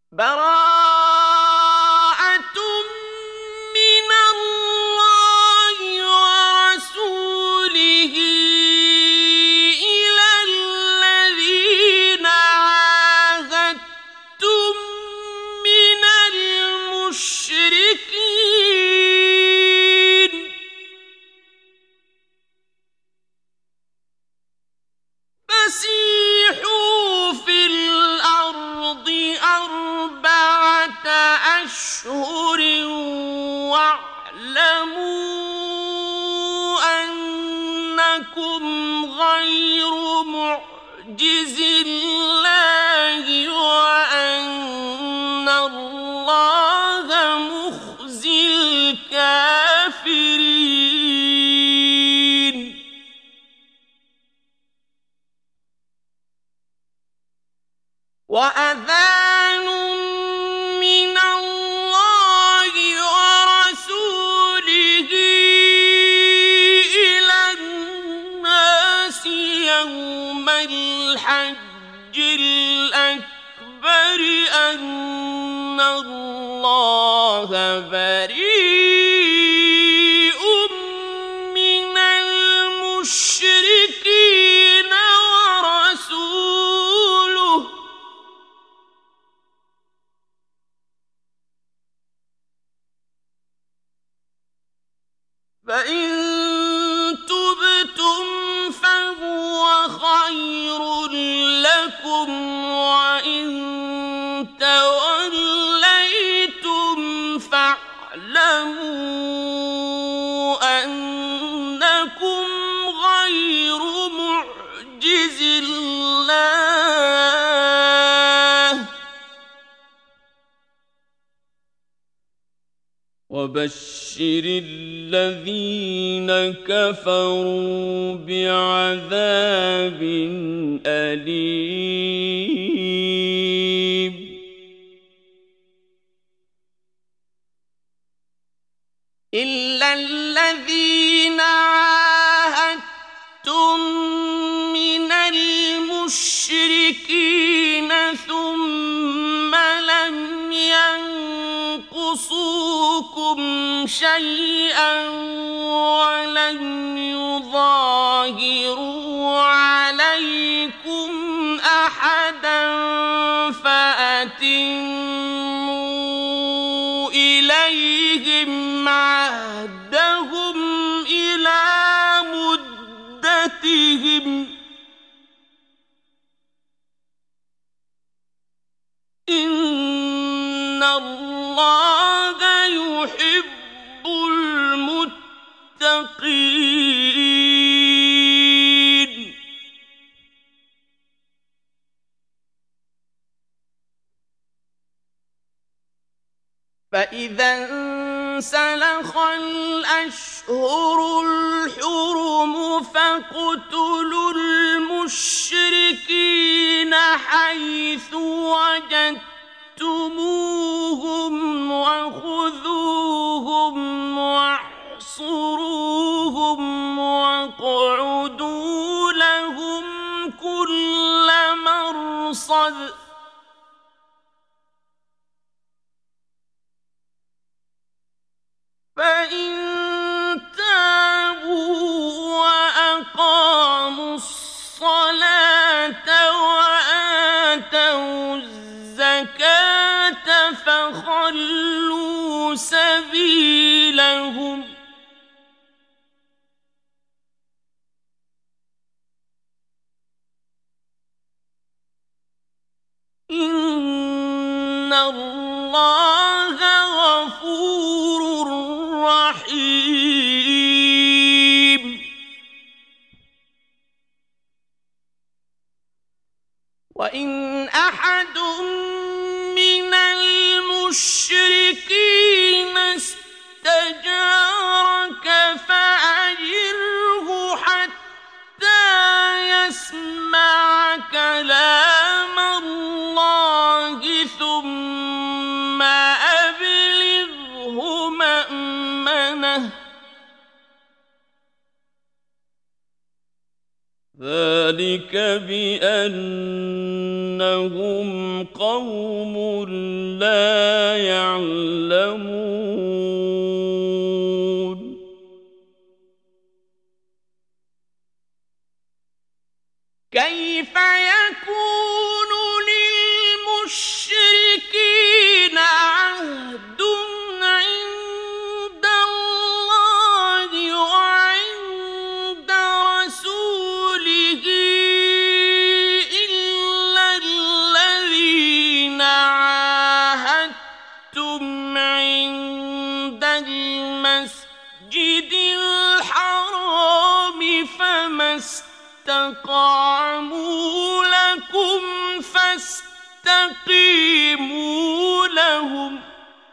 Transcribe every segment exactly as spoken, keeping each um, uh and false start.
براءة من الله ورسوله إلى الذين عاهدتم من المشركين فسيحوا في الأرض أربعة أشهر واعلموا أنكم غير معجز الله وأن الله مخزي الكافرين. وأذان من الله ورسوله إلى الناس يوم الحج الأكبر أن الله بريء من المشركين ورسوله فإن تبتم فهو خير لكم وإن توليتم فاعلموا أنكم غير معجز الله وبشر الذين كفروا بعذاب أليم. إلا الذين عاهدتم من المشركين ثم لم ينقصوكم شيئا ولم يظاهروا عليكم أحدا فأتموا إليهم عهدهم إلى مدتهم إن الله يحب المتقين. فإذا انسلخ الأشهر الحرم فاقتلوا المشركين حيث وجدتموهم وخذوهم واحصروهم واقعدوا لهم كل مرصد فإن تابوا وأقاموا الصلاة وآتوا الزكاة فخلوا سبيلهم إن الله غفور رحيم. وإن أحد من المشركين استجارك فأجره حتى يسمع كلام الله ثم أبلغه مأمنه ذلك بأنهم قوم لا يعلمون كيف يكون للمشركين عهد عند الله وعند رسوله إلا الذين عاهدتم عند المسجد الحرام فما استقاموا لكم فاستقيموا لهم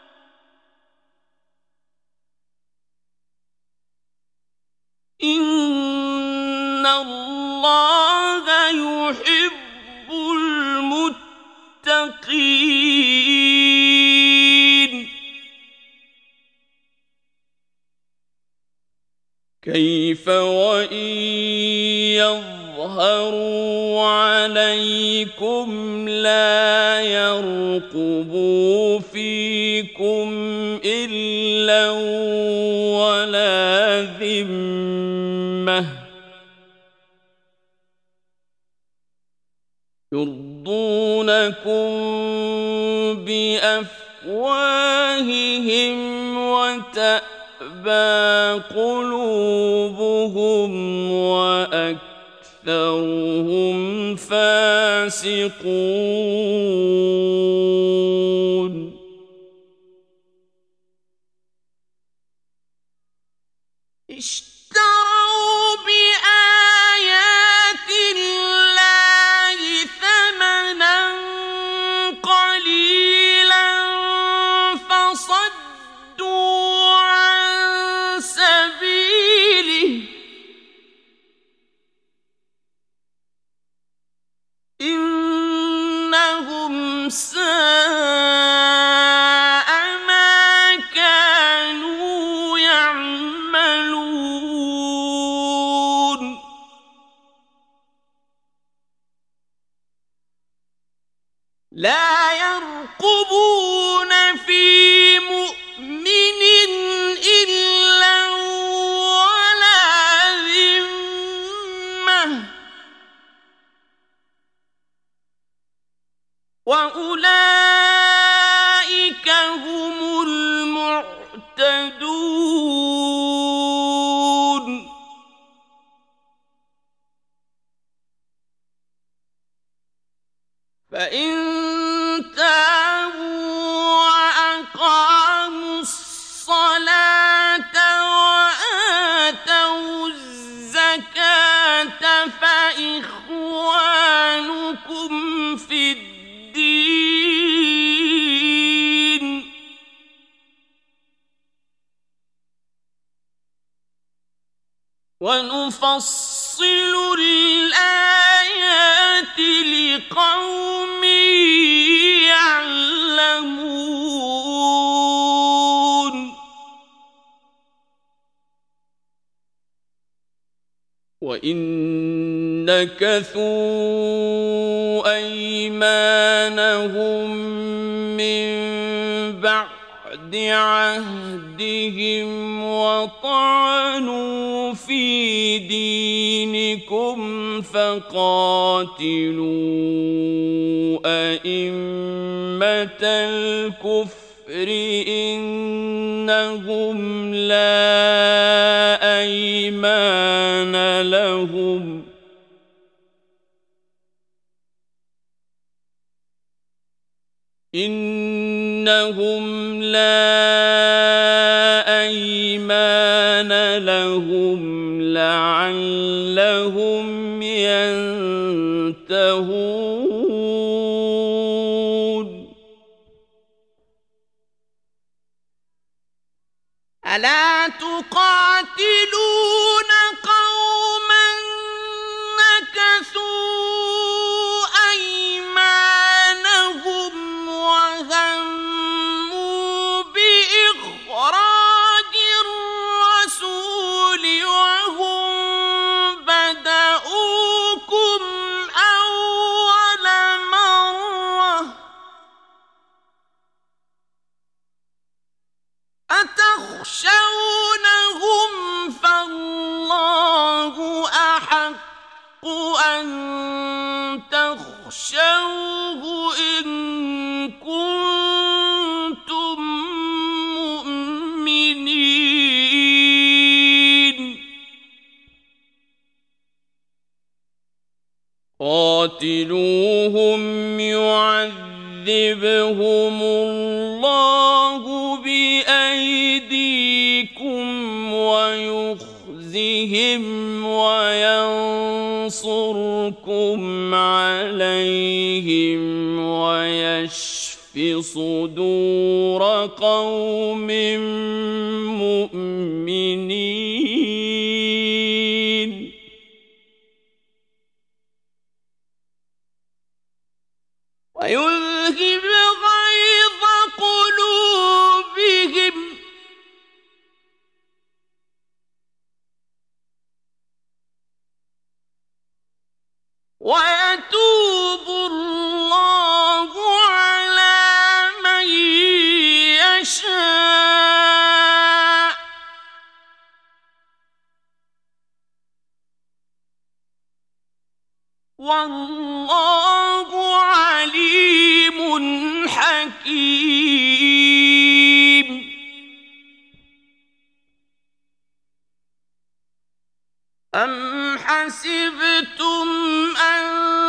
إن الله يحب المتقين كيف وإن يظهروا عليكم لا يرقبوا فيكم إلا ولا ذمة يرضونكم بأفواههم وتأبى قلوبهم وأكثرهم فاسقون اشتروا بآيات الله ثمنا قليلا فصدوا عن سبيله إنهم ساء ما كانوا يعملون لا يرقبون في مؤمن إلا ولا ذمة وأولئك هم المعتدون فإن تابوا وأقاموا الصلاة وآتوا الزكاة فإخوانكم في الدين ونفصل الآيات لقوم يعلمون وإن نكثوا أيمانهم من بعد عهدهم وطعنوا في دينكم فقاتلوا أئمة الكفر إنهم لا أيمان لهم إنهم لا أيمان لهم لعلهم ينتهون ألا تقاتلون قوما نكثوا أيمانهم وهموا بإخراج الرسول وهم بدؤوكم أول مرة تخشونهم فالله أحق أن تخشوه إن كنتم مؤمنين قاتلوهم يعذبهم الله بأيديكم ويخزهم وينصركم عليهم ويشف صدور قوم مؤمنين ويذهب غيظ قلوبهم ويتوب الله على من يشاء والله عليم حكيم أم حسبتم أن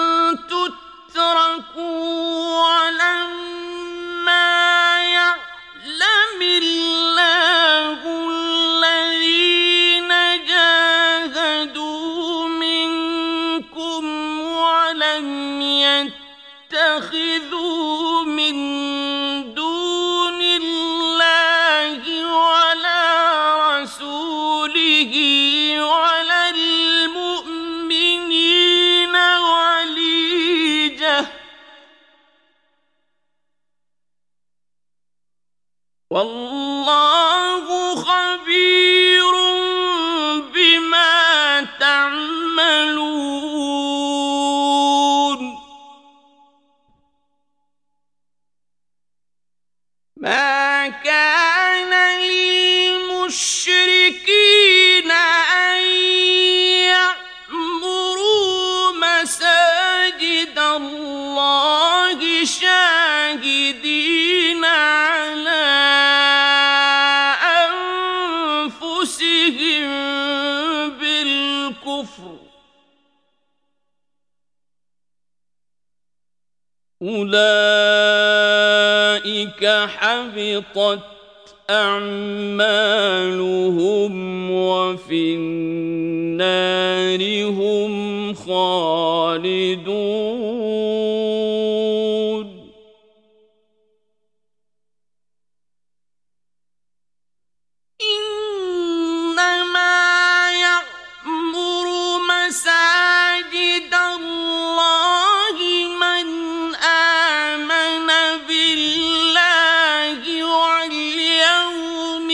تتركوا ولما يعلم الله الذين جاهدوا منكم ولم يتخذوا من دون الله ولا رسوله ولا المؤمنين وليجة والله خبير بما تعملون ما كان للمشركين أن يعمروا مساجد الله شاهدين على أنفسهم بالكفر أولئك حبطت أعمالهم وفي النار هم خالدون إنما يعمر مساجد الله من آمن بالله واليوم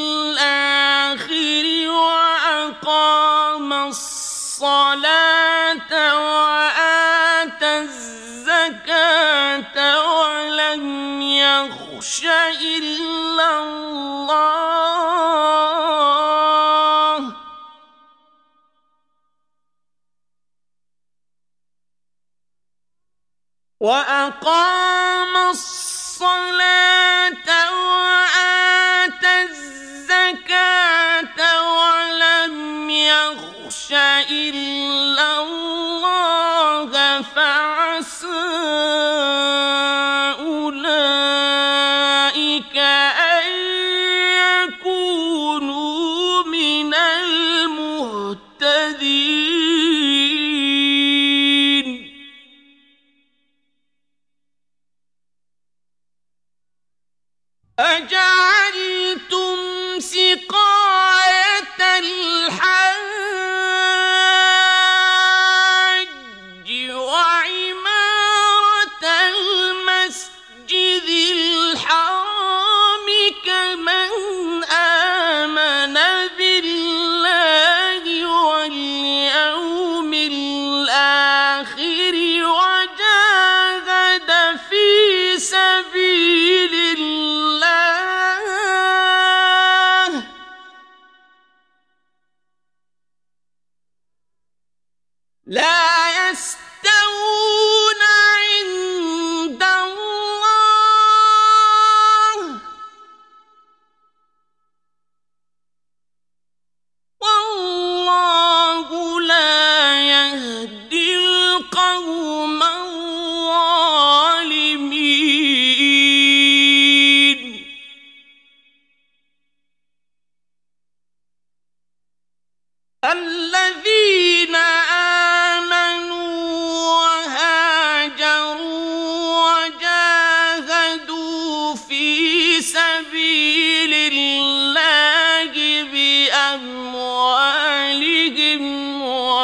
الآخر وأقام الصلاة وآتى الزكاة ولم يخش إلا الله وأقام الصلاة وآتى الزكاة ولم يخش إلا الله فعسى أولئك أن يكونوا من المهتدين أجعلتم سقاية الحاج وعمارة المسجد الحرام كمن آمن بالله واليوم الآخر وجاهد في سبيل الله في سبيل الله بأموالهم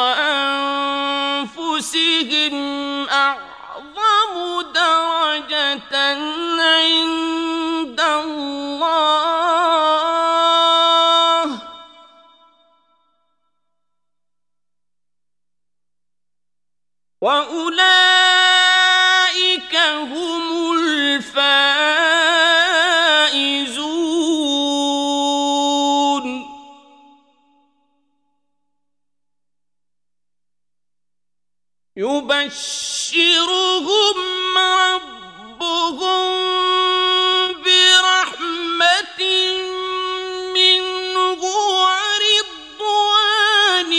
وأنفسهم أعظم درجة عند الله وأولئك هم الفائزون. يبشرهم ربهم برحمة منه ورضوان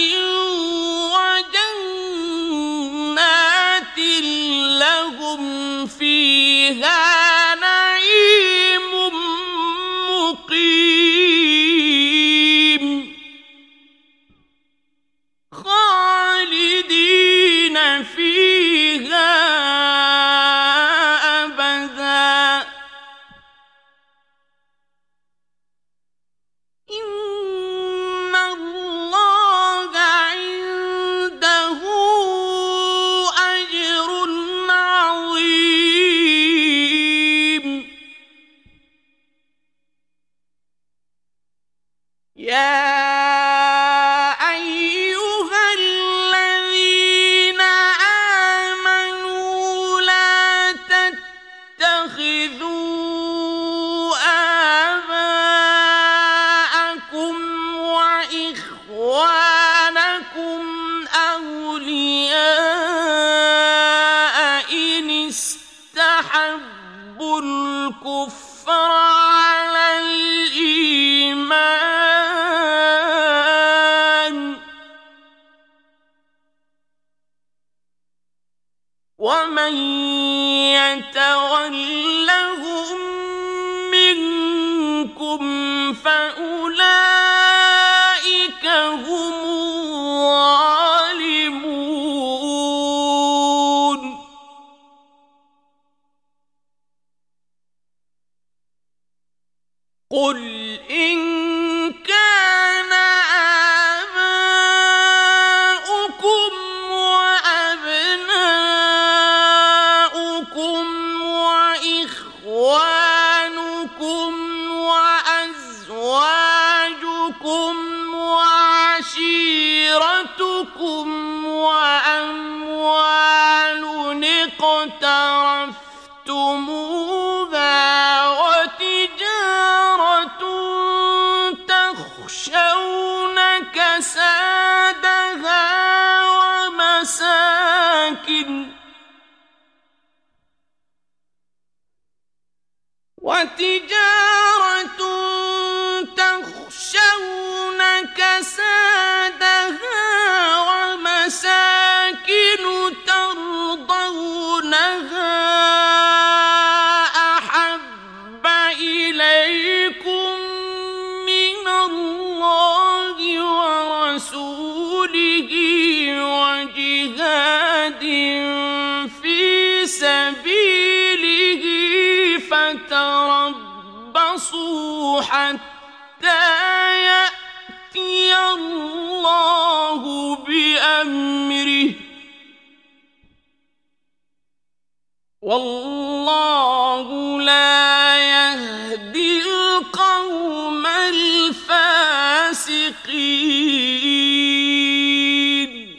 وجنات لهم فيها نعيم مقيم خالدين فيها أبدا. إن الله عنده أجر عظيم. يا أيها الذين آمنوا لا تتخذوا آباءكم وإخوانكم أولياء إن استحبوا الكفر على الإيمان ومن يتولهم منكم فأولئك هم الظالمون. قل إن كان آباؤكم وأبناؤكم وإخوانكم وأزواجكم وعشيرتكم وأموال اقترفتموها وتجارة تخشون كسادها ومساكن وتجارة تخشون كسادها ومساكن ترضونها أحب إليكم من الله ورسوله وجهاد في سبيله فتربصوا حتى يأتي الله بأمره والله لا يهدي القوم الفاسقين.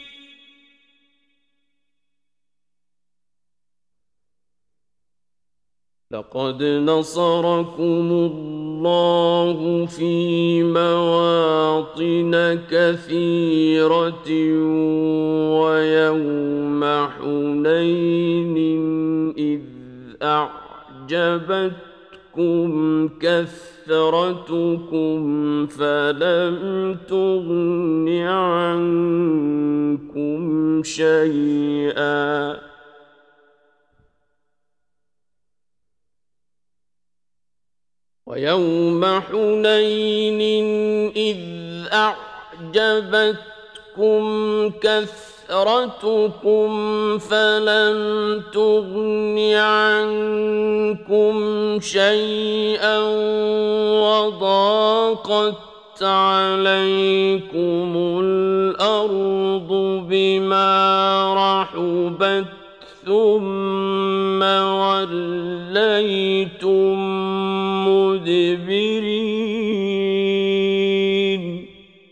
لقد نصركم الله في مواطن كثيرة ويوم حنين إذ أعجبتكم كثرتكم فلم تغن عنكم شيئا ويوم حنين إذ أعجبتكم كثرتكم كثرتكم فلم تغن عنكم شيئا وضاقت عليكم الأرض بما رحبت ثم وليتم مدبرين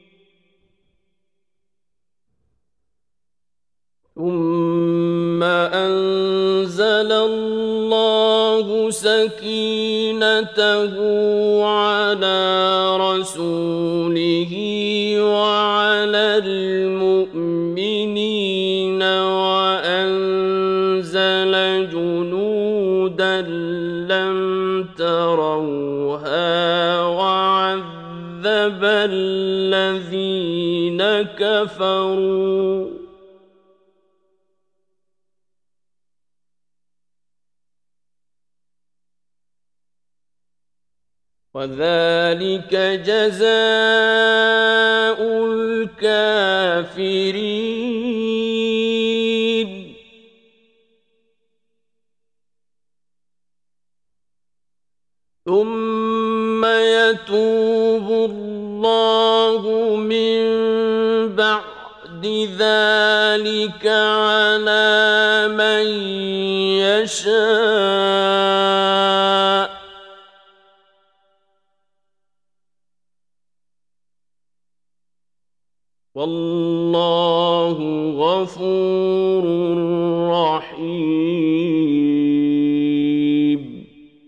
ثم أنزل الله سكينته على رسوله وعلى المؤمنين وأنزل جنودا لم تروها وعذب الذين كفروا وذلك جزاء الكافرين ثم يتوب الله من بعد ذلك على من يشاء والله غفور رحيم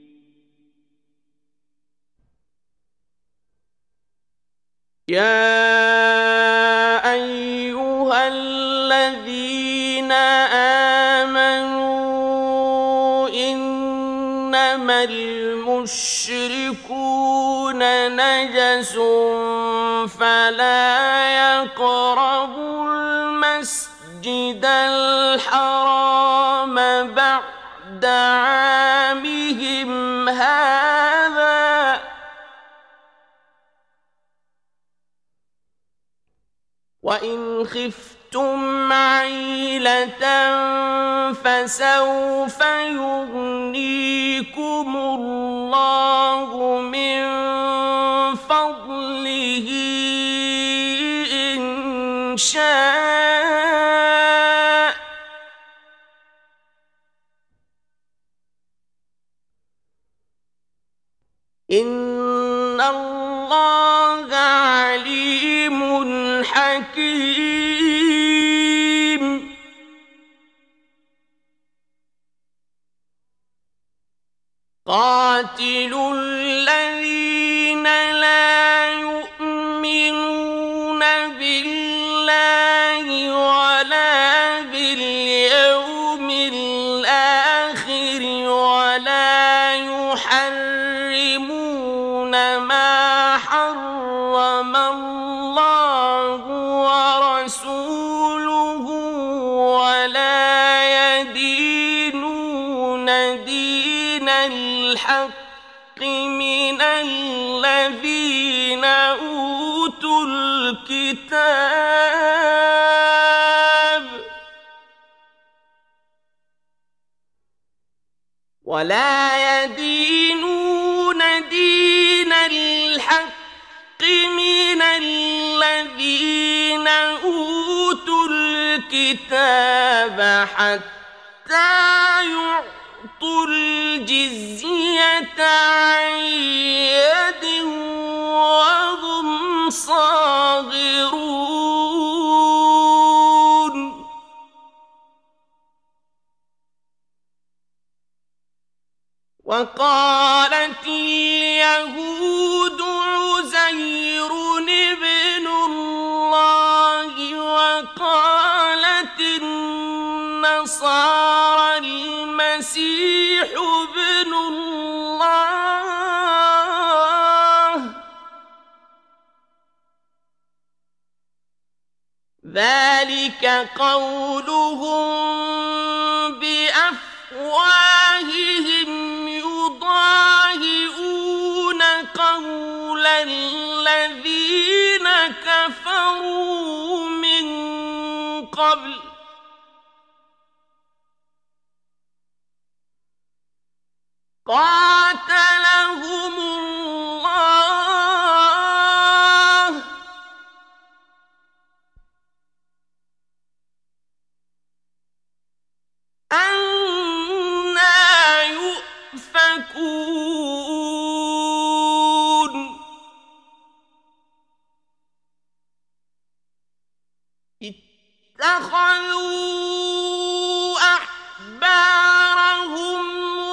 يا أيها الذين آمنوا إنما المشركون نجس فلا يقربوا المسجد الحرام بعد عامهم هذا وإن خفتم عيلة فسوف يغنيكم الله من فضله إن شاء إن الله عليم حكيم قاتلوا الذين لا يؤمنون بالله ولا باليوم الآخر ولا يحرمون ما حرم الله ورسوله ولا يدينون دين الحق من الذين أوتوا الكتاب ولا يدينون دين الحق من الذين أوتوا الكتاب حتى يعطوا الجزية عن يد وهم صاغرون وقالت اليهود عزير ابن الله وقالت النصارى المسيح ابن الله ذلك قولهم بأفواههم يضاهئون قول الذين كفروا من قبل اتَّخَذُوا أَحْبَارَهُمْ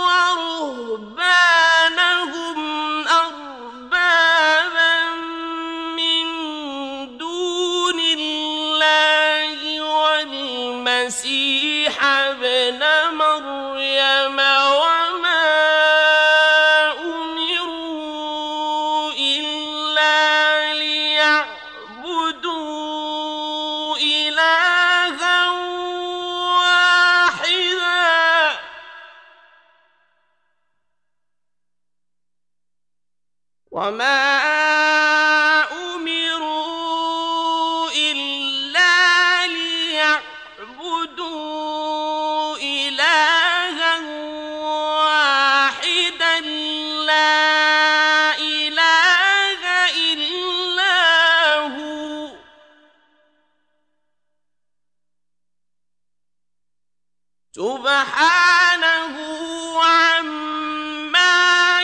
وَرُهْبَانَهُمْ أَرْبَابًا مِّن دُونِ اللَّهِ وَالْمَسِيحَ ابْنَ مَرْيَمَ وَمَا أُمِرُوا إِلَّا لِيَعْبُدُوا إِلَٰهًا وَاحِدًا وَمَا أُمِرُوا إِلَّا لِيَعْبُدُوا إِلَٰهًا وَاحِدًا لَّا إِلَٰهَ إِلَّا هُوَ سُبْحَانَهُ عَمَّا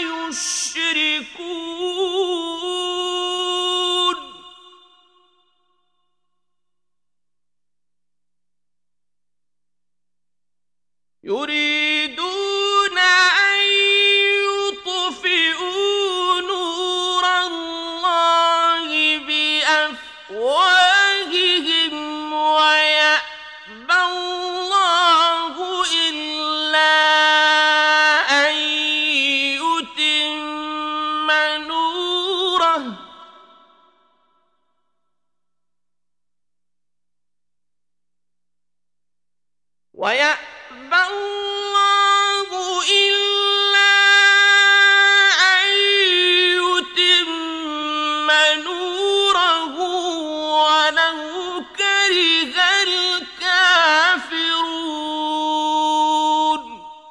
يُشْرِكُونَ يُرِيدُونَ أَن يُطْفِئُوا نُورَ اللَّهِ بِأَفْوَاهِهِمْ وَيَأْبَى اللَّهُ إِلَّا أَن يُتِمَّ نُورَهُ وَيَأْبَى اللَّهُ إِلَّا أَن يُتِمَّ نُورَهُ وَلَوْ كَرِهَ الْكَافِرُونَ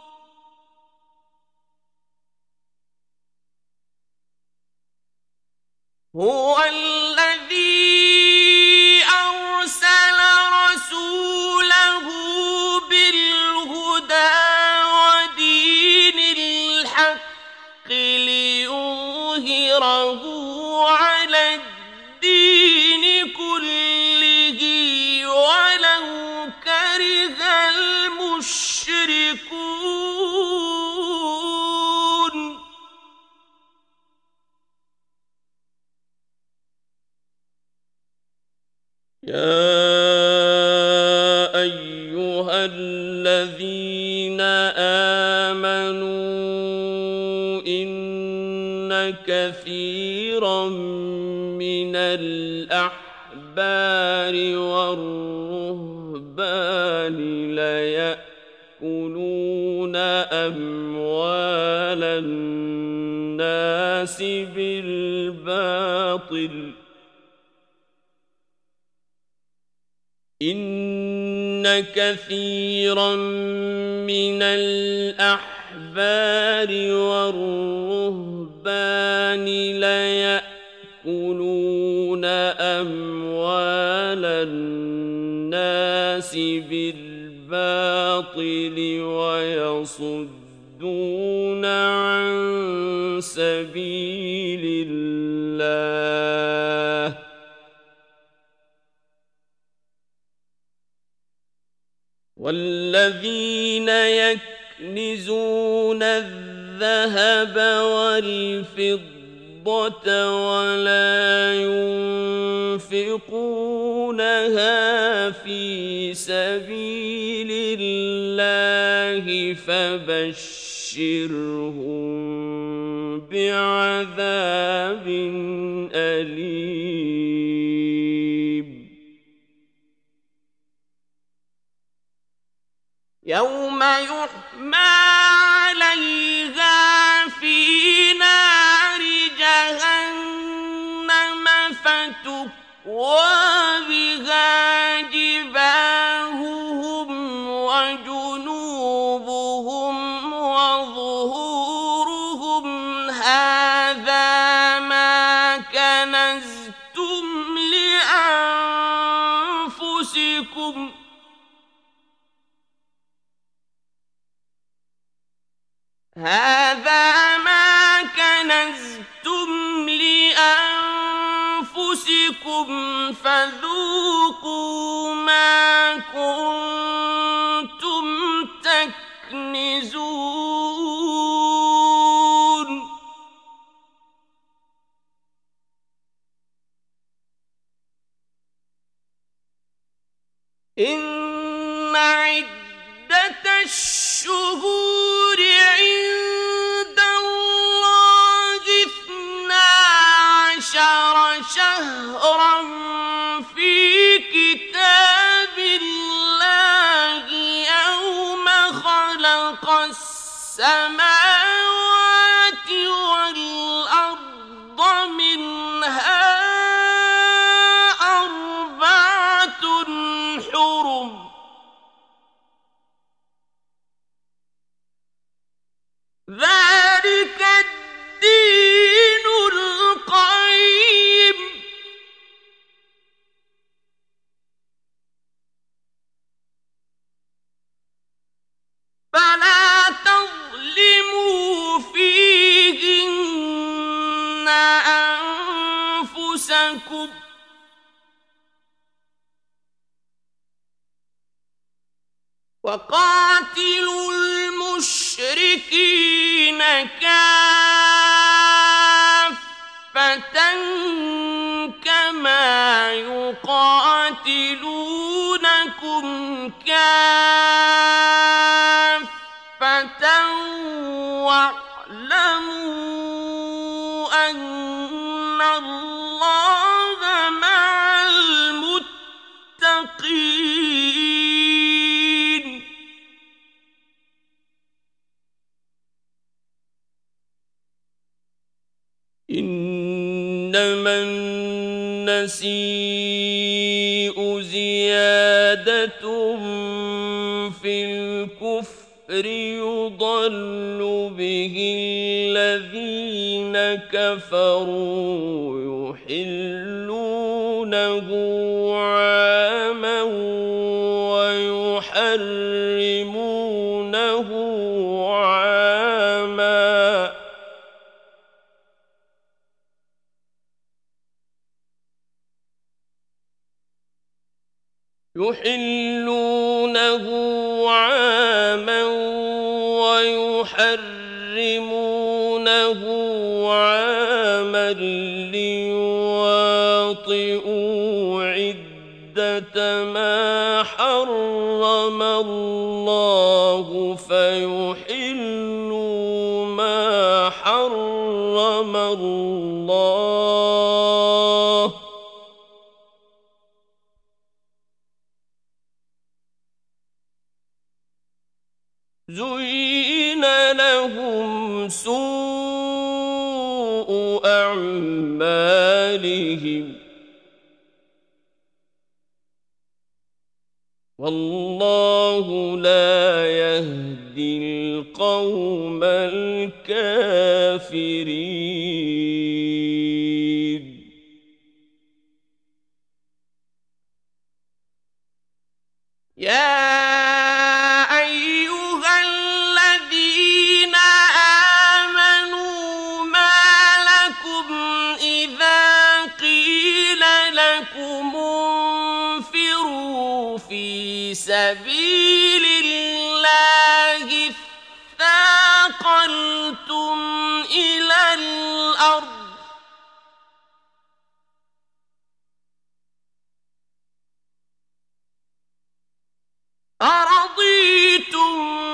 هُوَ الَّذِي أَرْسَلَ رَسُولَهُ بِالْهُدَىٰ وَدِينِ الْحَقِّ لِيُظْهِرَهُ عَلَى الدِّينِ كُلِّهِ وَلَوْ كَرِهَ الْمُشْرِكُونَ يَا أَيُّهَا الَّذِينَ آمَنُوا إِنَّ كَثِيرًا مِّنَ الْأَحْبَارِ وَالرُّهْبَانِ لَيَأْكُلُونَ أَمْوَالَ النَّاسِ بِالْبَاطِلِ إِنَّ كَثِيرًا مِّنَ الْأَحْبَارِ وَالرُّهْبَانِ لَيَأْكُلُونَ أَمْوَالَ النَّاسِ بِالْبَاطِلِ وَيَصُدُّونَ عَن سَبِيلِ اللَّهِ وَالَّذِينَ يَكْنِزُونَ الذَّهَبَ وَالْفِضَّةَ وَلَا يُنفِقُونَهَا فِي سَبِيلِ اللَّهِ فَبَشِّرْهُم بِعَذَابٍ أَلِيمٍ يَوْمَ يُحْمَىٰ عَلَيْهَا فِي نَارِ جَهَنَّمَ فَتُكْوَىٰ بِهَا جِبَاهُهُمْ وَجُنُوبُهُمْ وَظُهُورُهُمْ هَٰذَا مَا كَنَزْتُمْ لِأَنفُسِكُمْ ربكم فذوقوا ما كنتم تكنزون إن عدة الشهور عند الله اثنا عشر شهرا في كتاب الله يوم خلق السماوات والأرض منها أربعة حرم ذلك الدين القيم فلا تظلموا فيهن أنفسكم وقاتلوا المشركين كافة كما يقاتلونكم كافة واعلموا أن الله مع المتقين إنما النسيء زيادة في الكفر يضل به الذين كفروا يحلونه عاما ويحرمونه عاما يحلونه عاما ويحرمونه عاما ليواطئوا عدة ما حرم الله فيحلوا ما حرم الله زين لهم سوء أعمالهم والله لا يهدي القوم الكافرين يا سبيل الله اثاقلتم إلى الأرض أرضيتم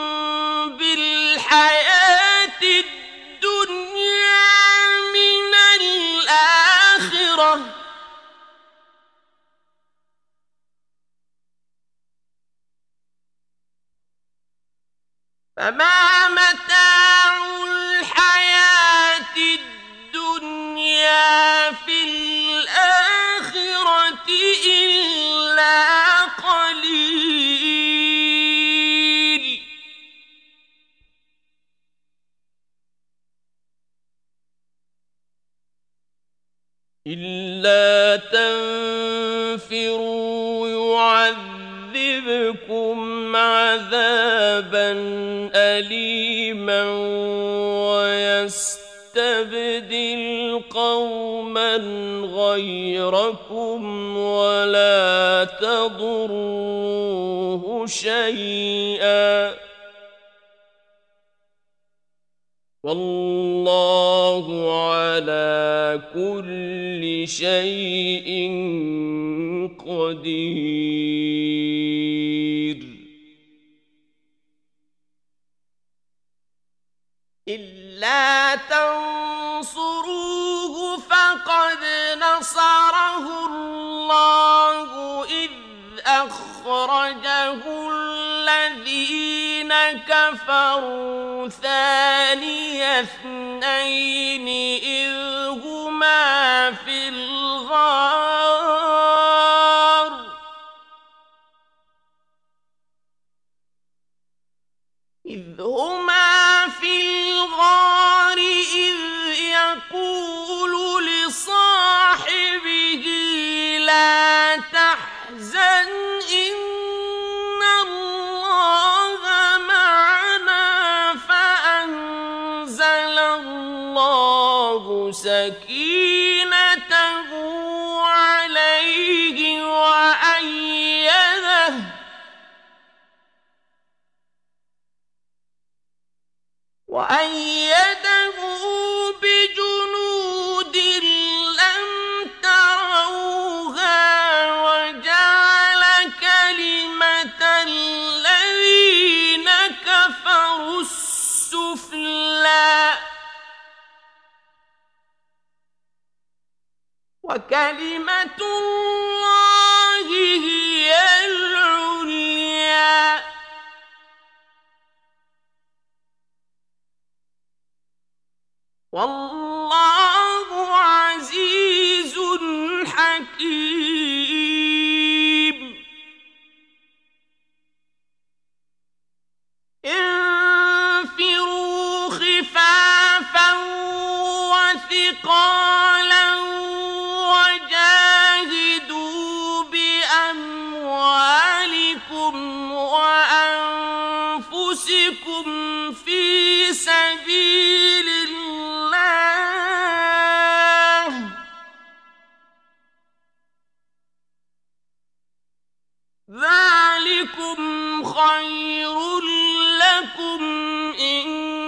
بالحياة الدنيا من الآخرة فما متاع الحياة الدنيا في الآخرة إلا قليل إلا تنفروا يعذبكم عذابا أليما ويستبدل يستبدل قوما غيركم ولا تضروه شيئا والله على كل شيء قدير. إلا تنصروه فقد نصره الله إذ أخرجه الذين كفروا ثاني اثنين إذ هما في الغار إذ هما في الغار إذ يقول لصاحبه لا تحزن إن الله معنا فأنزل الله سكينته عليه وأيده وأيده بجنود لم تروها وجعل كلمة الذين كفروا السفلى وكلمة الله هي العليا والله عزيز حكيم. انفروا خفافا وثقالا وجاهدوا بأموالكم وأنفسكم في سبيل الله ذلكم خير لكم إن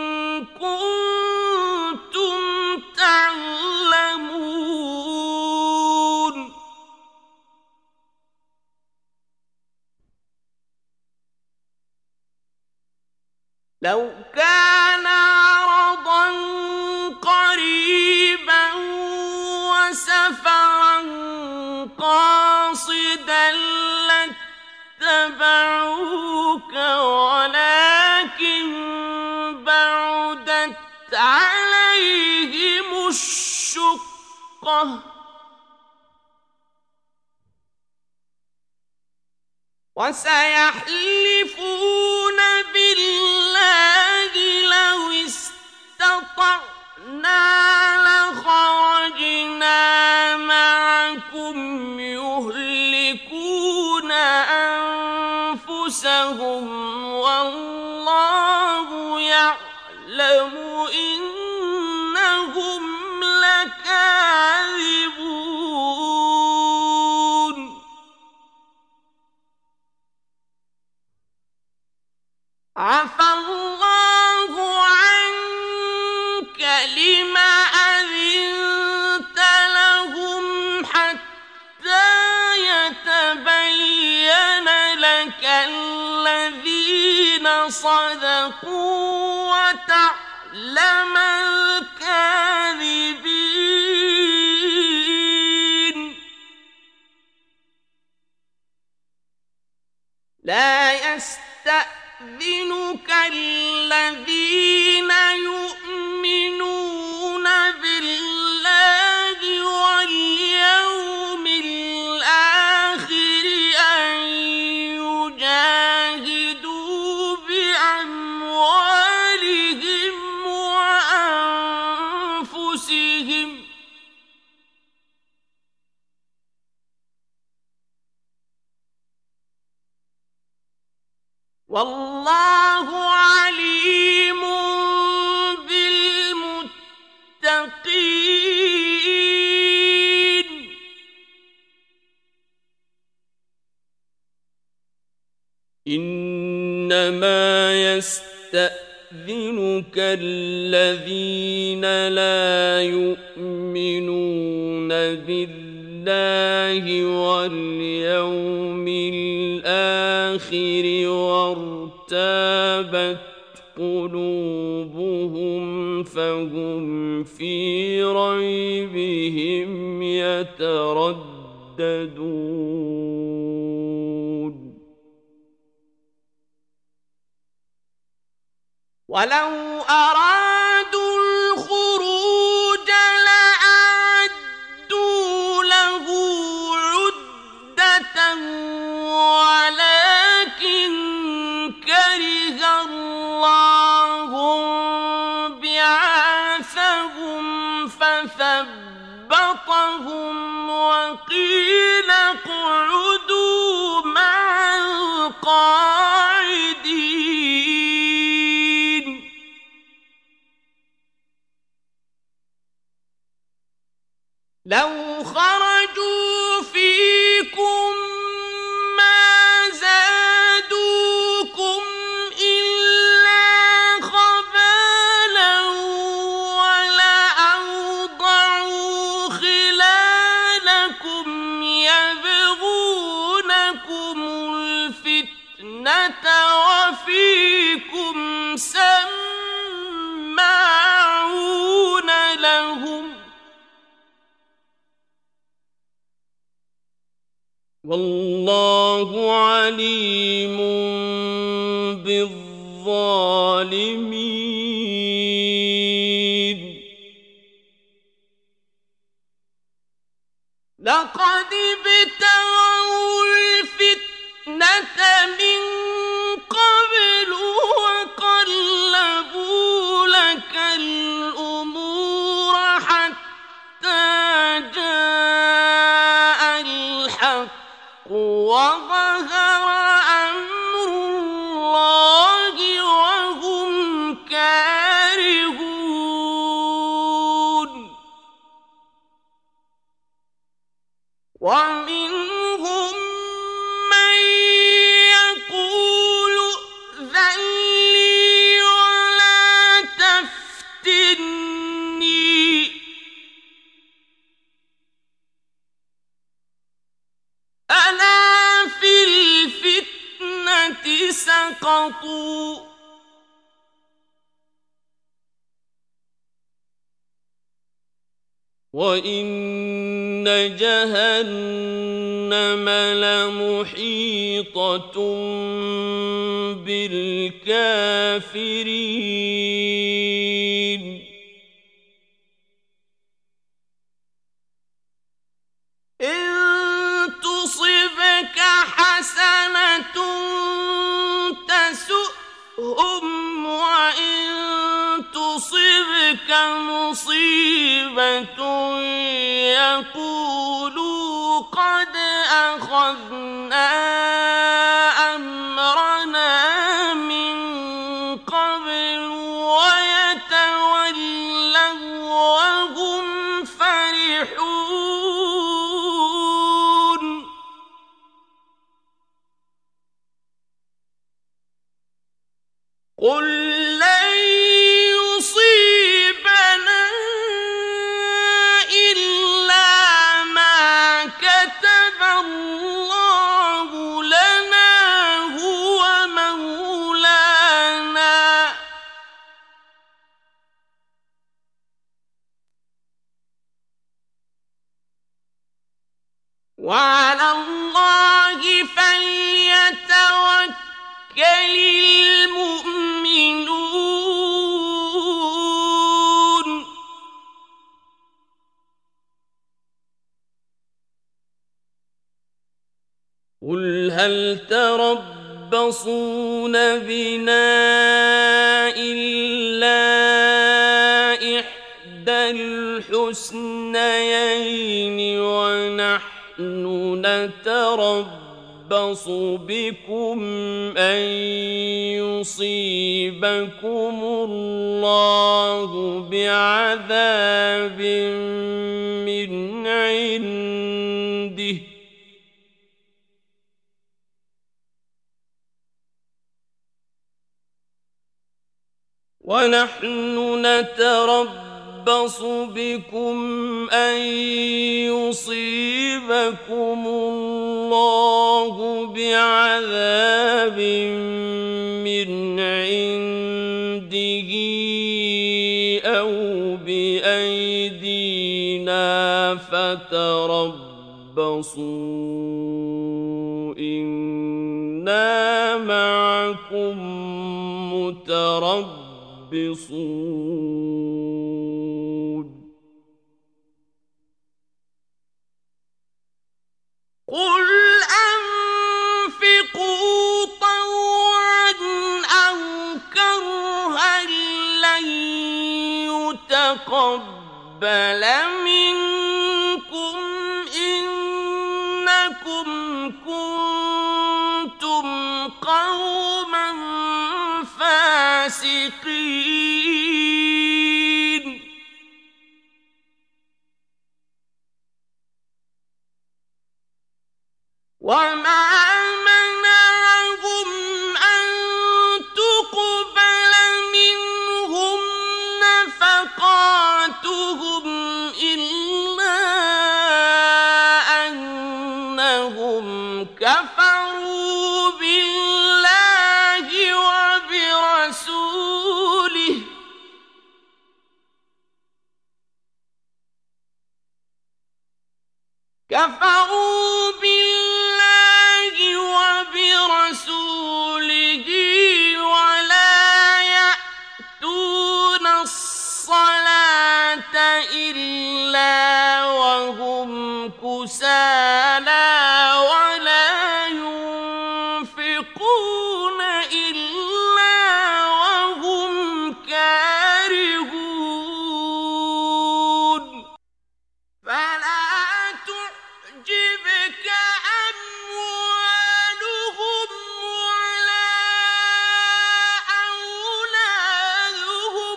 كنتم تعلمون. لو كان عرضا قريبا وسفرا قاصدا لاتبعوك ولكن بعدت عليهم الشقة وسيحلفون بالله لو استطعنا لخرجنا معكم يهلكون أنفسهم والله يعلم إنهم لكاذبون. عفى الله عنك لم أذنت لهم حتى يتبين لك الذين صدقوا وتعلم الكاذبين. لا يستأذنك الذين يؤمنون بالله واليوم الآخر أن يجاهدوا بأموالهم وأنفسهم والله عليم بالمتقين. يستأذنك الذين لا يؤمنون بالله واليوم الآخر وارتابت قلوبهم فهم في ريبهم يترددون ولو أرادوا الخروج لأعدوا له عدة ولكن كره الله بعاثهم فثبطهم وقيل اقعدوا مع القاعدين لو خرجوا فيكم ما زادوكم إلا خبالا ولأوضعوا خلالكم يبغونكم الفتنة وفيكم سماعون لهم والله عليم بالظالمين لقد ابتغوا الفتنة من قبل وقلبوا لك الأمور حتى جاء الحق وظهر أمر الله وهم كارهون ومنهم من يقول ائذن لي ولا تفتني ألا في الفتنة سقطوا وإن جهنم لمحيطة بالكافرين إن تصبك حسنة تسؤهم وإن تصبك مصيبة يقولوا قد أخذنا أمرنا من قبل ويتولوا وهم فرحون قل لن يصيبنا إلا ما كتب الله لنا هو مولانا وعلى الله فليتوكل المؤمنون قل هل تربصون بنا إلا إحدى الحسنيين ونحن نتربص بكم أن يصيبكم الله بعذاب من عنده ونحن نتربص بكم أن يصيبكم الله بعذاب من عنده أو بأيدينا فتربصوا إنا معكم متربصون قل أنفقوا طوعا أو كرها لن يتقبل منكم إنكم كنتم قوما فاسقين وما منعهم أن تقبل منهم نفقاتهم إلا أنهم كفروا بالله وبرسوله كفروا بالله وبرسوله ولا يأتون الصلاة إلا وهم كسالى ولا ينفقون إلا وهم كارهون فلا تعجبك أموالهم ولا أولادهم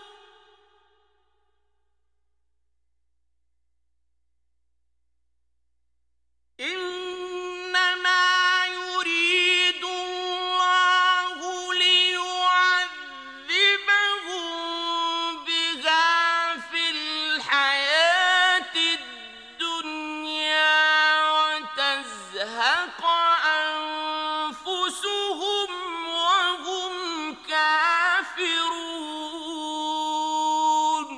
إنما يريد الله ليعذبهم بها في الحياة الدنيا وتزهق أنفسهم وهم كافرون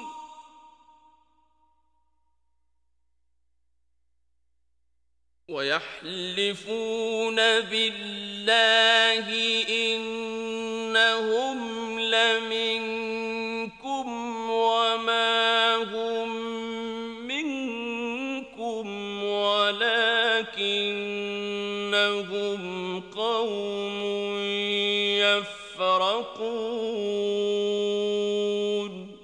ويحلفون بالله إنهم لمنكم وما هم منكم ولكنهم قوم يفرقون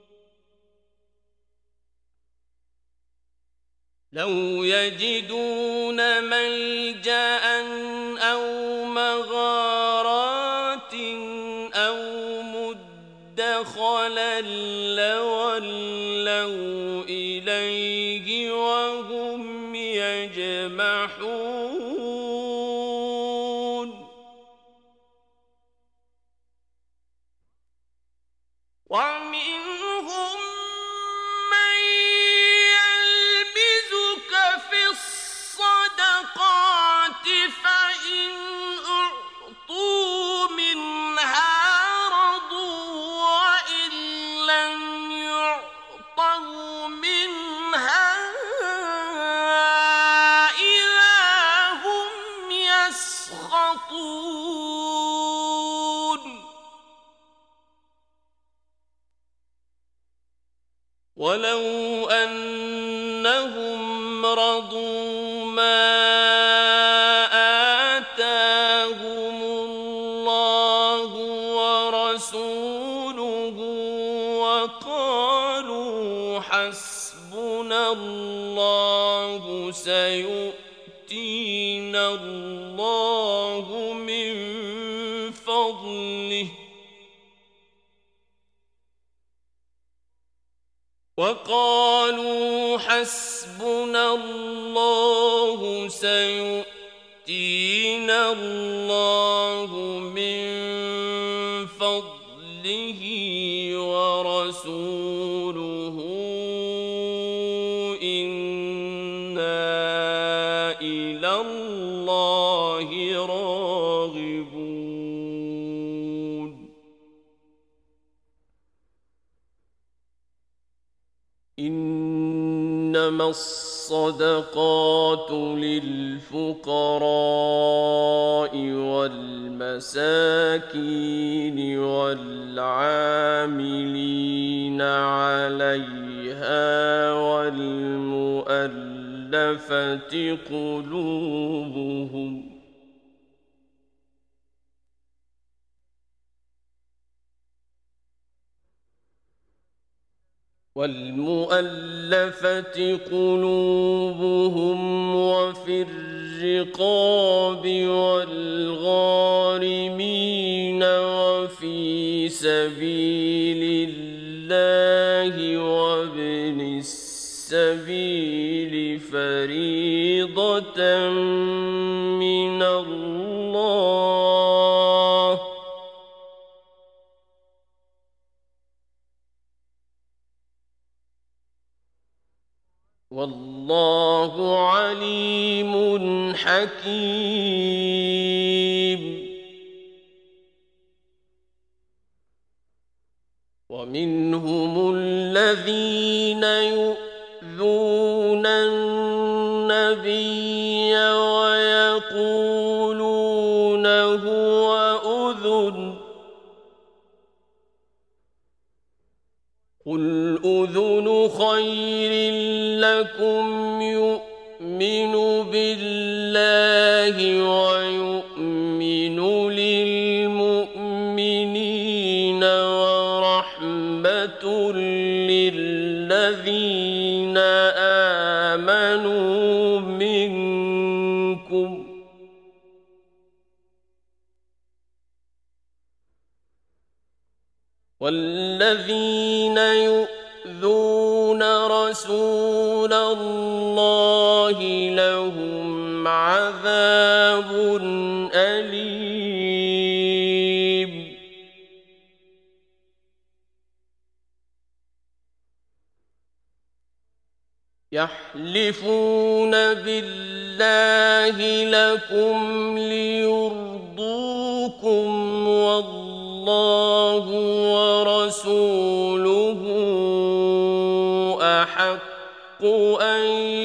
لو يجدون ملجأ أو مغارات أو مدخلا لولوا إليه وهم يجمحون ومنهم من يلمزك في الصدقات فإن أعطوا منها رضوا وإن لم يعطوا منها إذا هم يسخطون ولو أنهم رضوا ما آتاهم الله ورسوله وقالوا حسبنا الله سيؤتينا الله من فضله وقالوا حسبنا الله سيؤتينا الله من فضله ورسوله إنا إلى الله راغبون إنما الصدقات للفقراء والمساكين والعاملين عليها والمؤلفة قلوبهم والمؤلفة قلوبهم وفي الرقاب والغارمين وفي سبيل الله وابن السبيل فريضة من الله والله عليم حكيم ومنهم الذين يؤذون النبي ويقولون هو أذن قل أذن خير لكم يؤمن بالله ويؤمن للمؤمنين ورحمة للذين آمنوا منكم والذين يؤذون رسول الله لهم عذاب أليم يحلفون بالله لكم ليرضوكم والله ورسوله أحق أن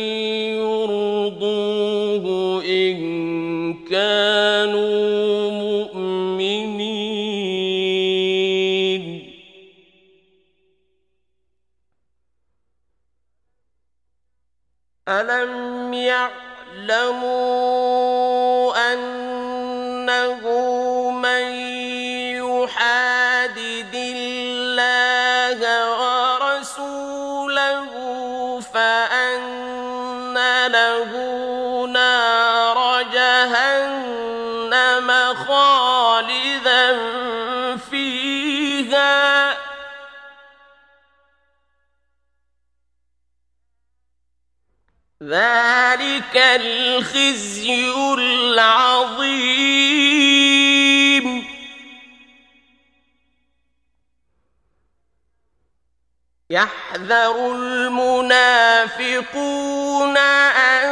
يرضوه إن كانوا مؤمنين ألم يعلموا أنه من يحادد الله ورسوله فأن له نار جهنم خالدا فيها ذلك الخزي العظيم يحذر المنافقون أن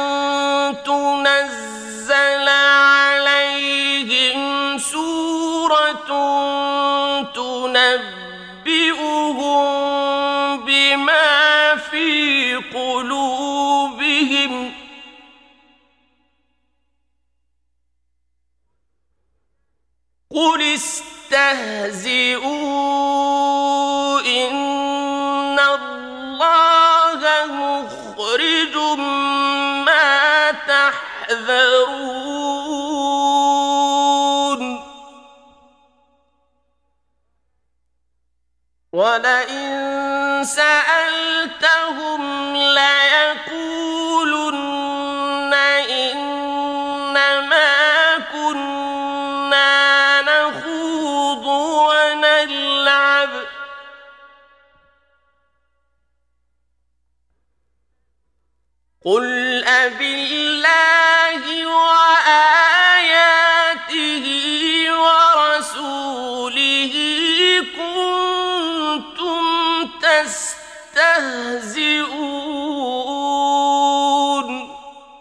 تنزل عليهم سورة تنبئهم بما في قلوبهم قل استهزئوا إن الله مخرج ما تحذرون ولئن سألتهم ليقولن إنما كنا نخوض ونلعب قل أبالله وآياته ورسوله كنتم يستهزئون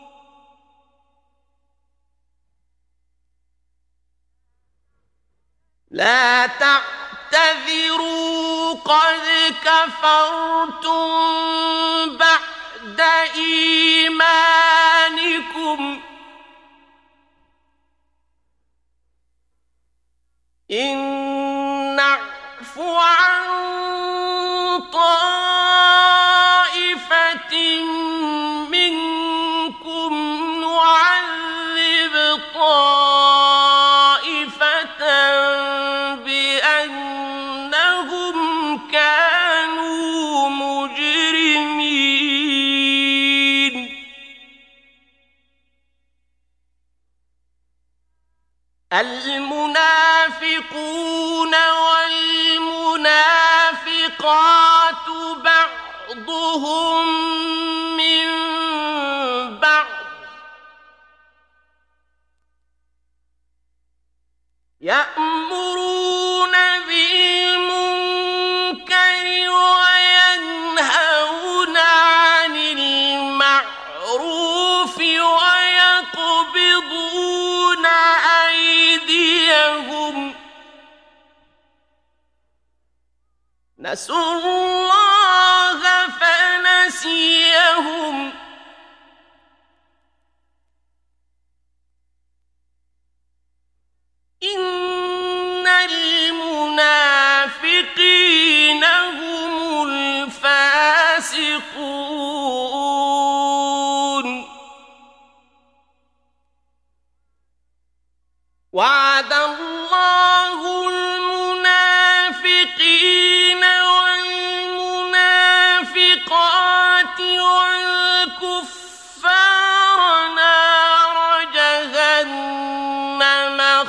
لا تعتذروا قد كفرتم بعد إيمانكم إن نعف عن طائفة منكم نعذب طائفة بأنهم كانوا مجرمين المنافقون والمنافقات بعضهم من بعض يأمرون بالمنكر وينهون عن المعروف ويقبضون أيديهم نسوا الله فنسيهم إن المنافقين هم الفاسقون وعد الله المنافقين والمنافقات والكفار نار جهنم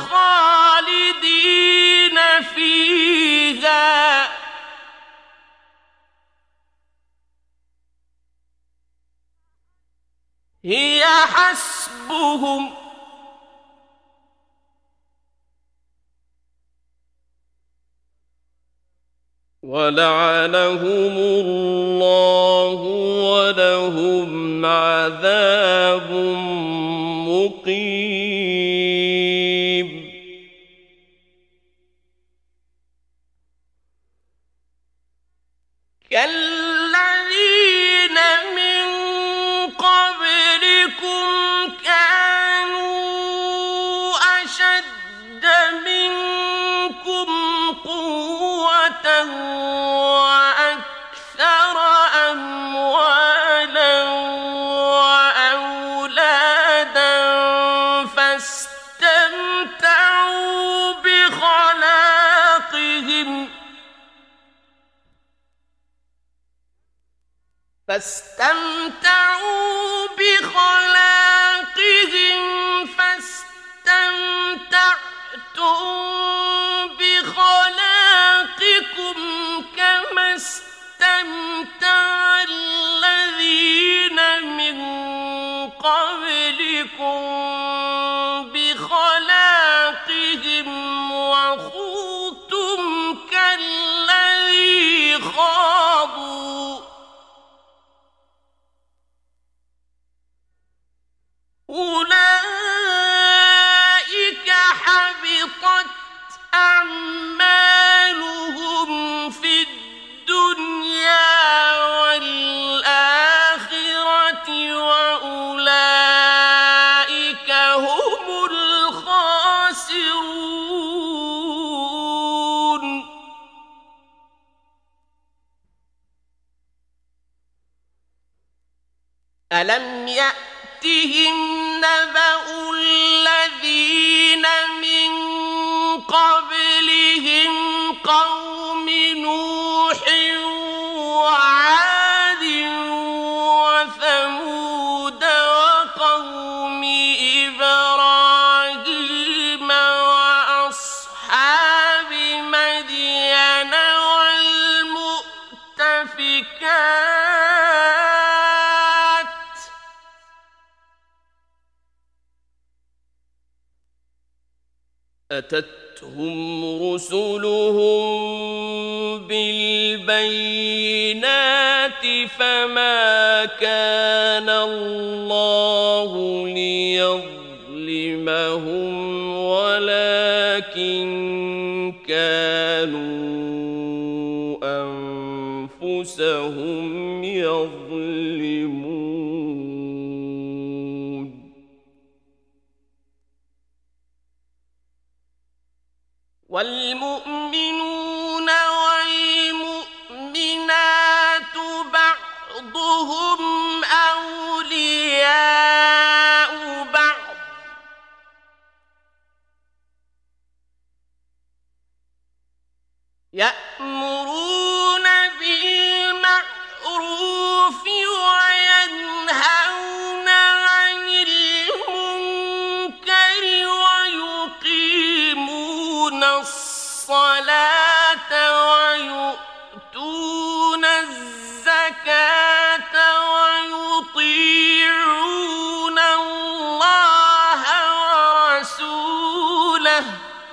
خالدين فيها هي حسبهم ولعنهم الله ولهم عذاب مقيم كالذين من قبلكم كانوا أشد منكم قوة وأكثر أموالا وأولادا فاستمتعوا بخلاقهم فاستمتعوا بخلاقهم فاستمتعتم بخلاقكم كما استمتع الذين من قبلكم بخلاقهم وخوضتم كالذي خاضوا أولئك حبطت أعمالهم في الدنيا والآخرة وأولئك هم الخاسرون ألم يأتهم نبأ الذين من قبلهم قوم نوح وعاد وثمود وقوم إبراهيم وأصحاب مدين والمؤتفكات أتتهم رسلهم بالبينات فما كان الله ليظلمهم ولكن كانوا أنفسهم يظلمون والمؤمنون والمؤمنات بعضهم أولياء بعض يأمرون بالمعروف وينهون عن المنكر ويقيمون الصلاة ويؤتون الزكاة ويطيعون الله ورسوله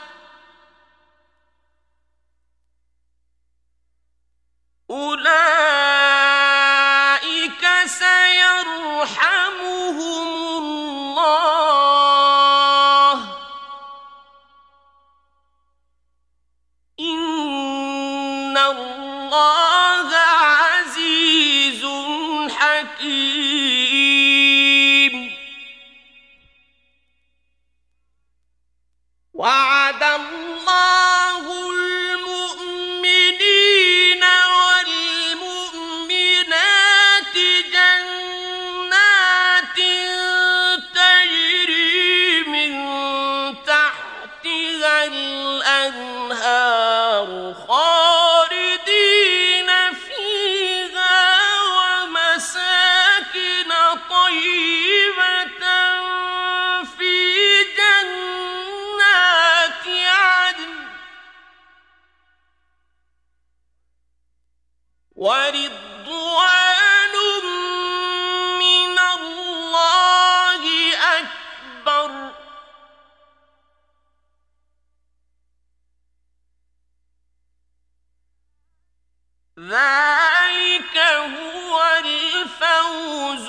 أولئك سيرحمهم الله إن الله عزيز حكيم وعد الله المؤمنين والمؤمنات جنات تجري من تحتها الأنهار خالدين فيها ومساكن طيبة في جنات عدن ورضوان من الله أكبر ذلك هو الفوز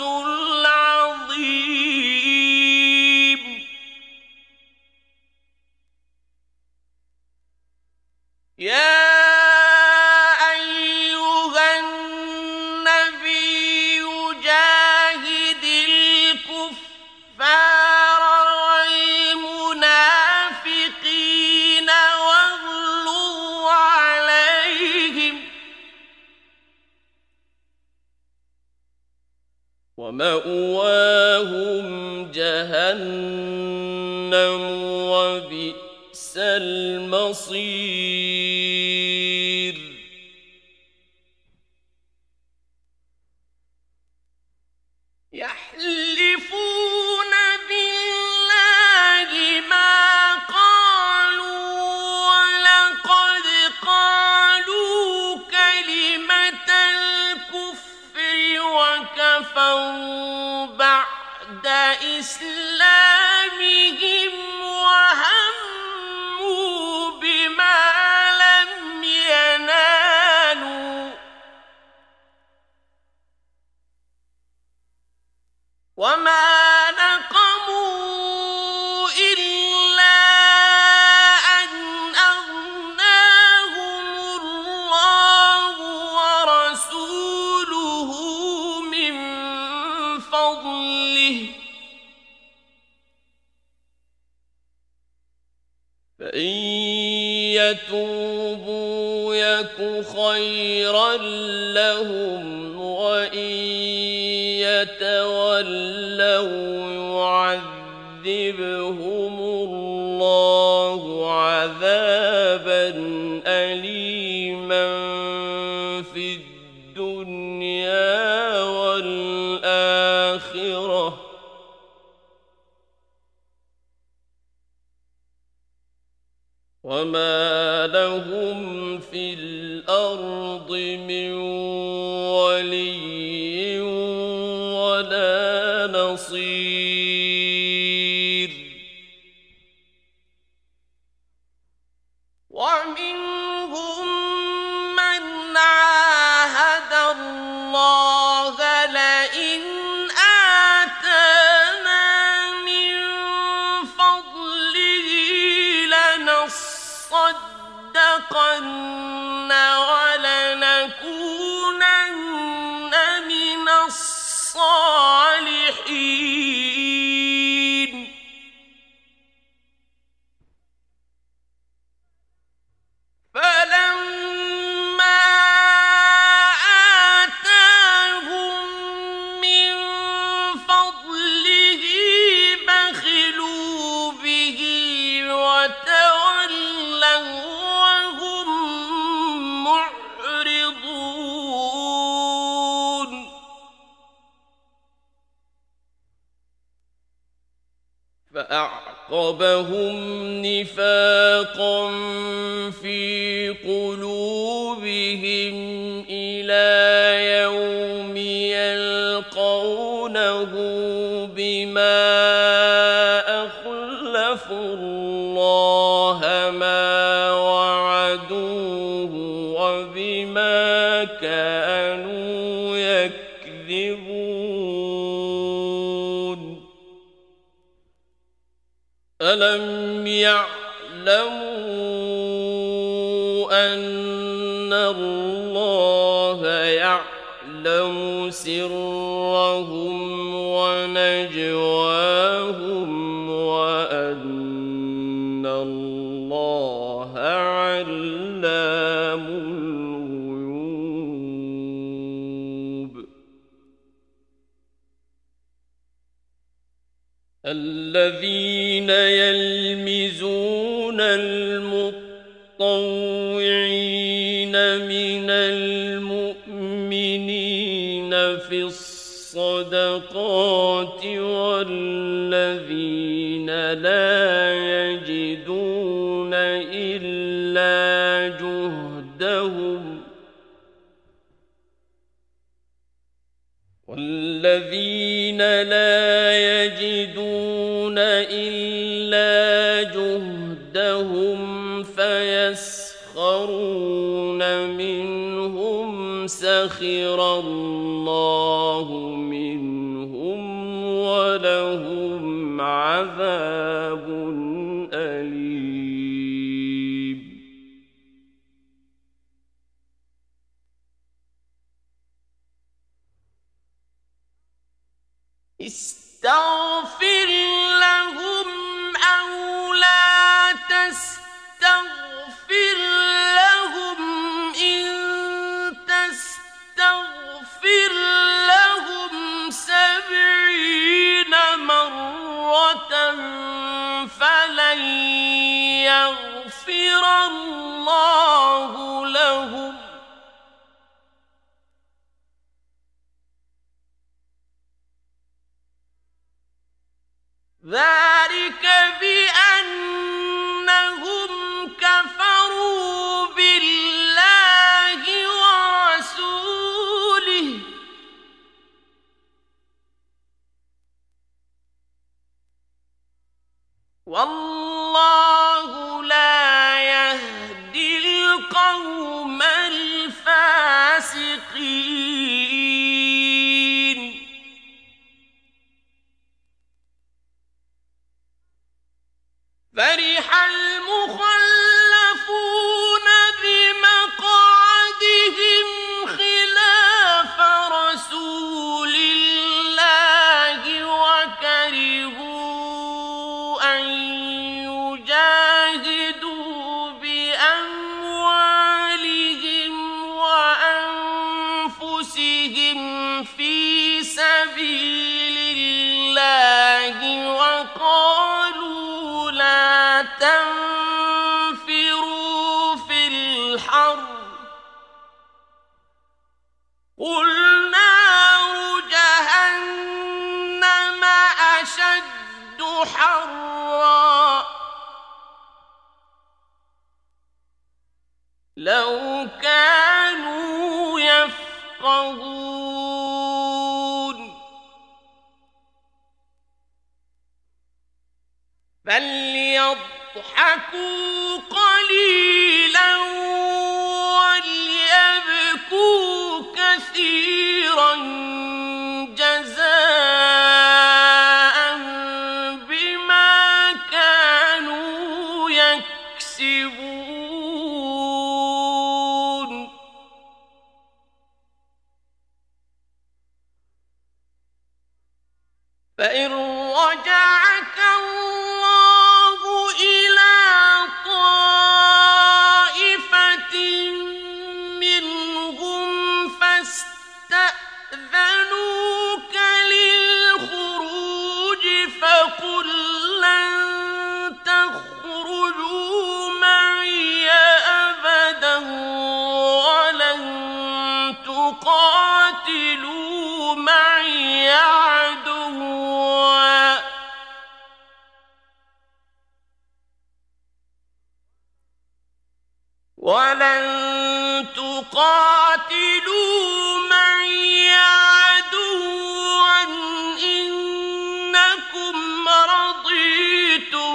العظيم يا أيها النبي جاهد الكفار والمنافقين واغلظ عليهم ومأواهم جهنم وبئس المصير يحلفون بالله ما قالوا ولقد قالوا كلمة الكفر وكفروا بعد إسلامهم وهموا بما لم ينالوا وما نقموا إلا أن أغناهم الله ورسوله من فضله فإن يتوبوا يك خيرا لهم وإن يتولوا يعذبهم الله عذابا أليما في الدنيا والآخرة وما لهم في الأرض من ولي ولا نصير ومنهم من عاهد الله الصالحين فلما آتاهم من فضله بخلوا به وتولوا وهم معرضون فأعقبهم نفاقا في قلوبهم إلى يوم يلقونه بما أخلفوا الله ما وعدوه وبما كانوا يكذبون ألم يعلموا أن الله يعلم سرهم ونجواهم وأن الله علام الغيوب الذين يلمزون المطوعين من المؤمنين في الصدقات والذين لا يجدون إلا جهدهم والذين لا يجدون إلا جهدهم فيسخرون منهم سخر الله منهم ولهم عذاب أليم استغفر لهم أو لا تستغفر لهم إن تستغفر لهم سبعين مرة فلن يغفر الله لهم ذلك بأنهم كفروا بالله ورسوله والله لا يهدي القوم الفاسقين فرح المخلفون بمقعدهم خلاف رسول الله وكرهوا أن يجاهدوا بأموالهم وأنفسهم في سبيل الله وقالوا لا تنفروا في الحر قل نار جهنم أشد حرا لو كانوا يفقهون فليضحكوا قليلا وليبكوا كثيرا جزاء بما كانوا يكسبون فإن رجعك الله إلى طائفة منهم فاستأذنوك للخروج فقل لن تخرجوا معي أبدا ولن تقاتلوا معي عدوا ولن تقاتلوا معي عدوا إنكم رضيتم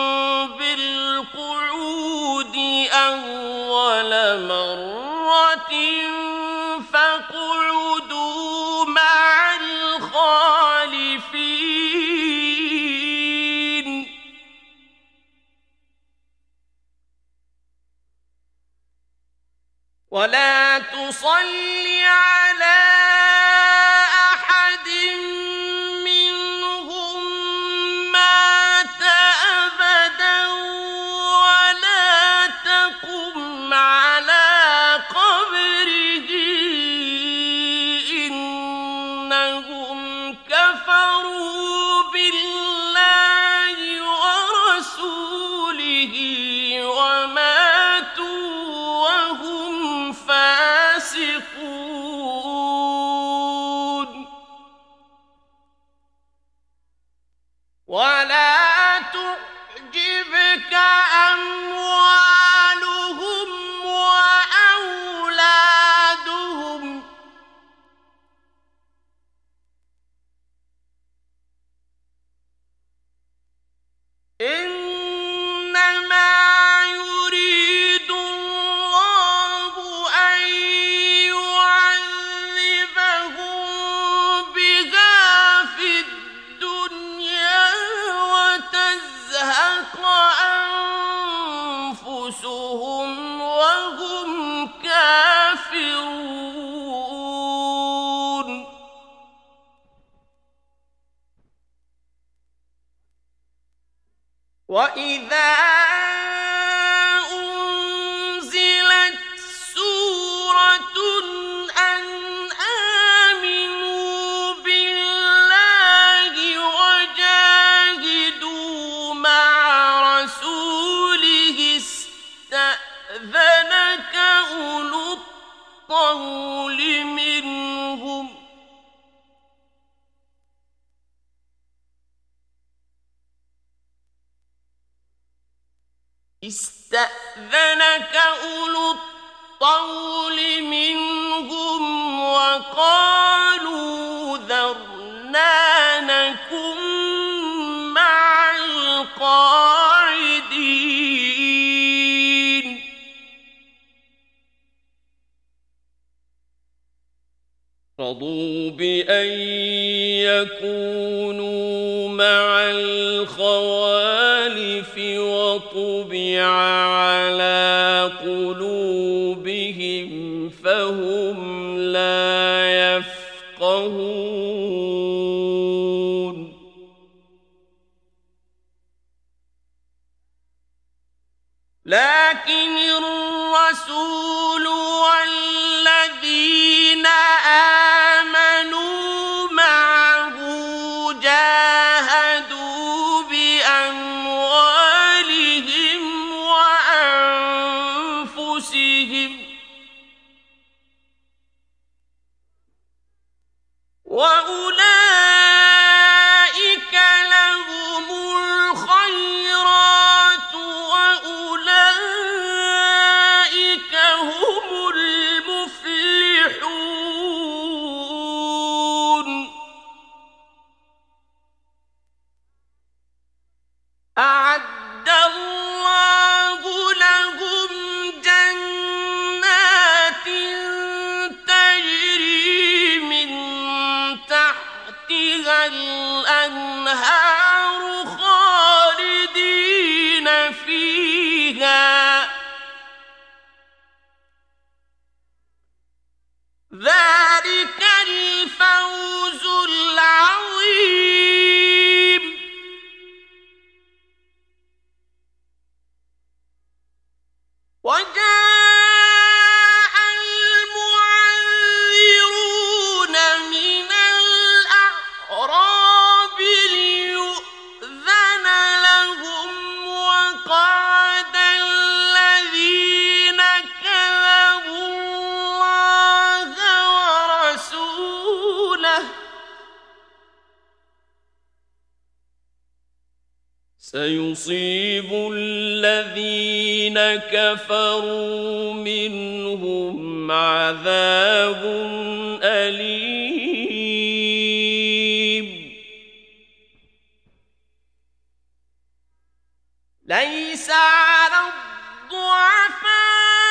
بالقعود أول مرة فاقعدوا مع الخالفين ولا تصل على أحد منهم مات أبدا ولا تقم على قبره إنهم كفروا بالله ورسوله وماتوا وهم فاسقون ولا تعجبك أموالهم وأولادهم إنما يريد الله أن يعذبهم بها في الدنيا وتزهق أنفسهم وهم كافرون وإذا أنزلت سورة أن آمنوا بالله وجاهدوا مع رسوله استأذنك أولو الطول منهم استأذنك أولو الطول منهم وقالوا ذرنا نكن مع القاعدين رضوا بأن يكونوا مع الخوالف وطبع على قلوبهم فهم لا يفقهون لكن الرسول والذين آمنوا معه جاهدوا بأموالهم وأنفسهم وأولئك لهم الخيرات وأولئك هم المفلحون أعد الله لهم جنات تجري من تحتها الأنهار خالدين فيها ذلك الفوز العظيم سيصيب الذين كفروا منهم عذاب أليم. ليس على الضعفاء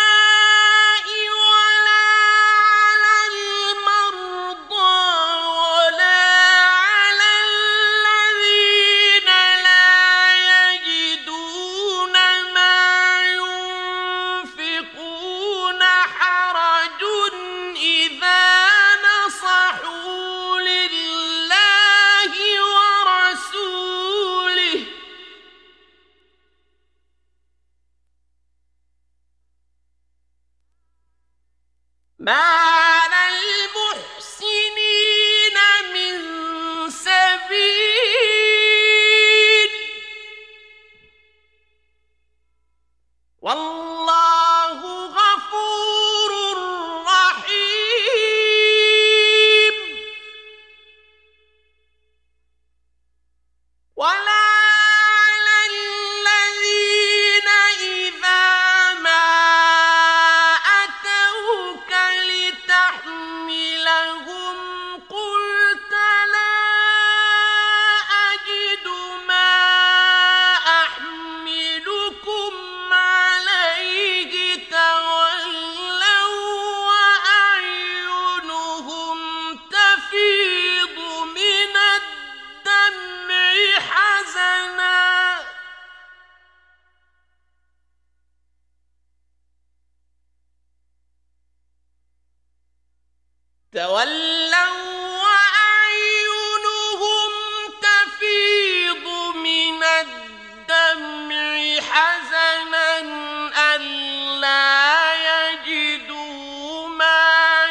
ما على المحسنين من سبيل والله غفور رحيم. ولا تولوا وأعينهم تفيض من الدمع حزنا ألا يجدوا ما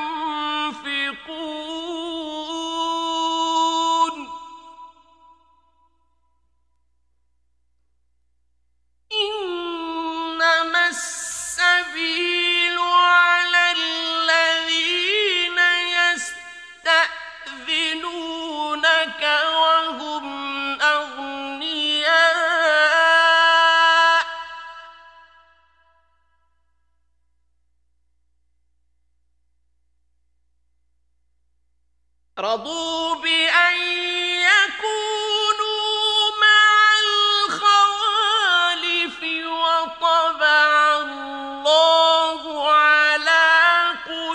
ينفقون. إنما السبيل على الذين يستأذنونك وهم أغنياء رضوا بأن يكونوا مع الخوالف وطبع الله على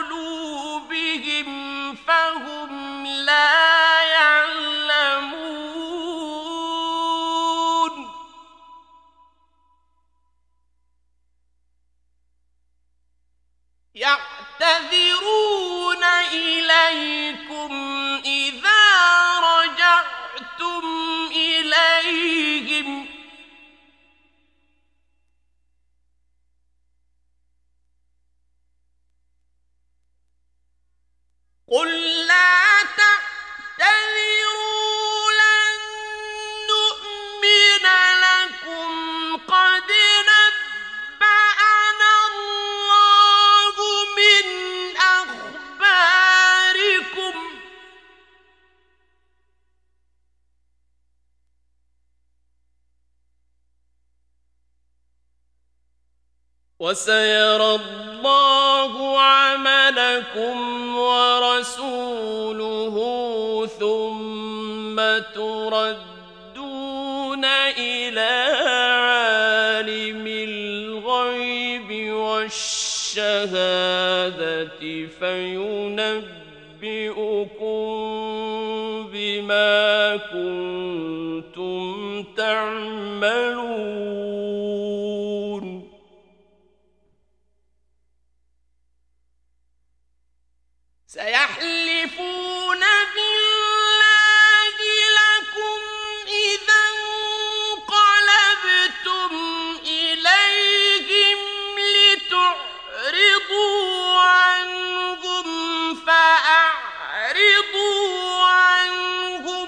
قلوبهم فهم لا يعلمون. يعتذرون إليكم إذا رجعتم إليهم قل لا تعتذروا لن نؤمن لكم قد نبأنا الله من أخباركم وسيرى الله عملكم ورسوله ثم تردون إلى عالم الغيب والشهادة فينبئكم بما كنتم تعملون. سيحلفون بالله لكم إذا انقلبتم إليهم لتعرضوا عنهم فأعرضوا عنهم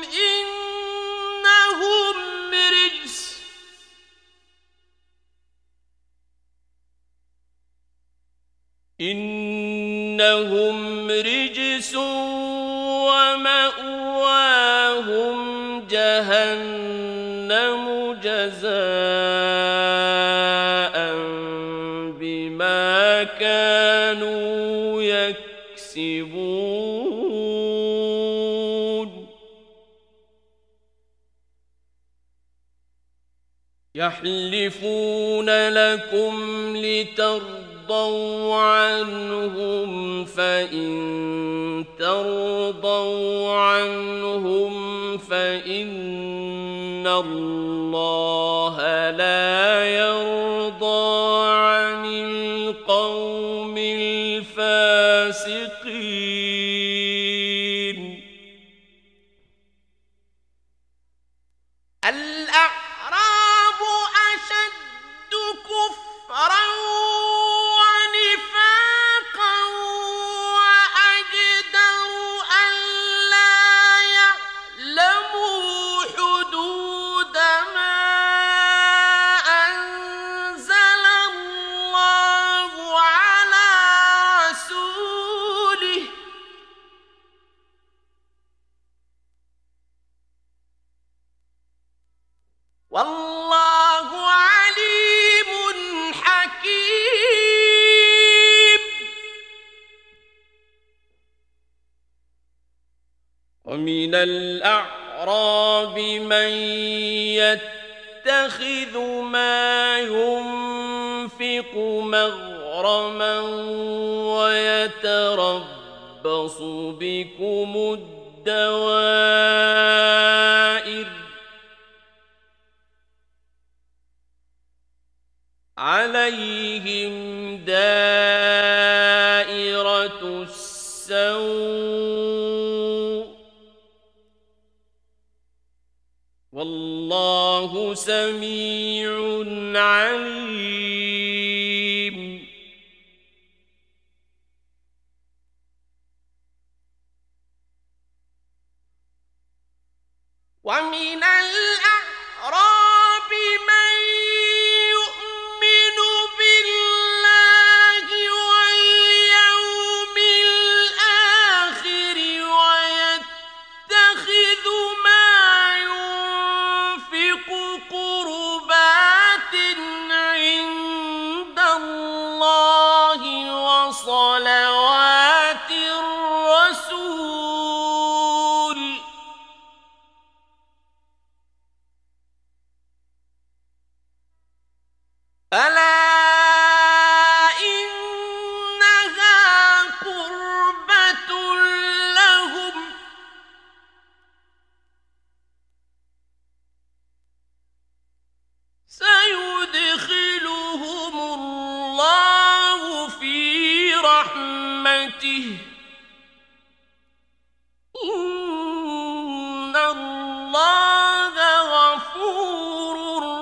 إنهم رجس إنهم رجس ومأواهم جهنم يحلفون لكم لترضوا عنهم فإن ترضوا عنهم فإن الله لا يرضى عن القوم الفاسقين. الأعراب أشد كفرا ونفاقا وأجدر ألا يعلموا حدود ما أنزل الله على رسوله والله عليم حكيم. ومن الأعراب من يتخذ ما ينفق مغرما ويتربص بكم الدوائر عليهم دائرة السوء والله سميع عليم. ومن الأعراب من يؤمن بالله واليوم الآخر ويتخذ ما ينفق قربات عند الله وصلوات الرسول ألا إنها قربة لهم سيدخلهم الله في رحمته إن الله غفور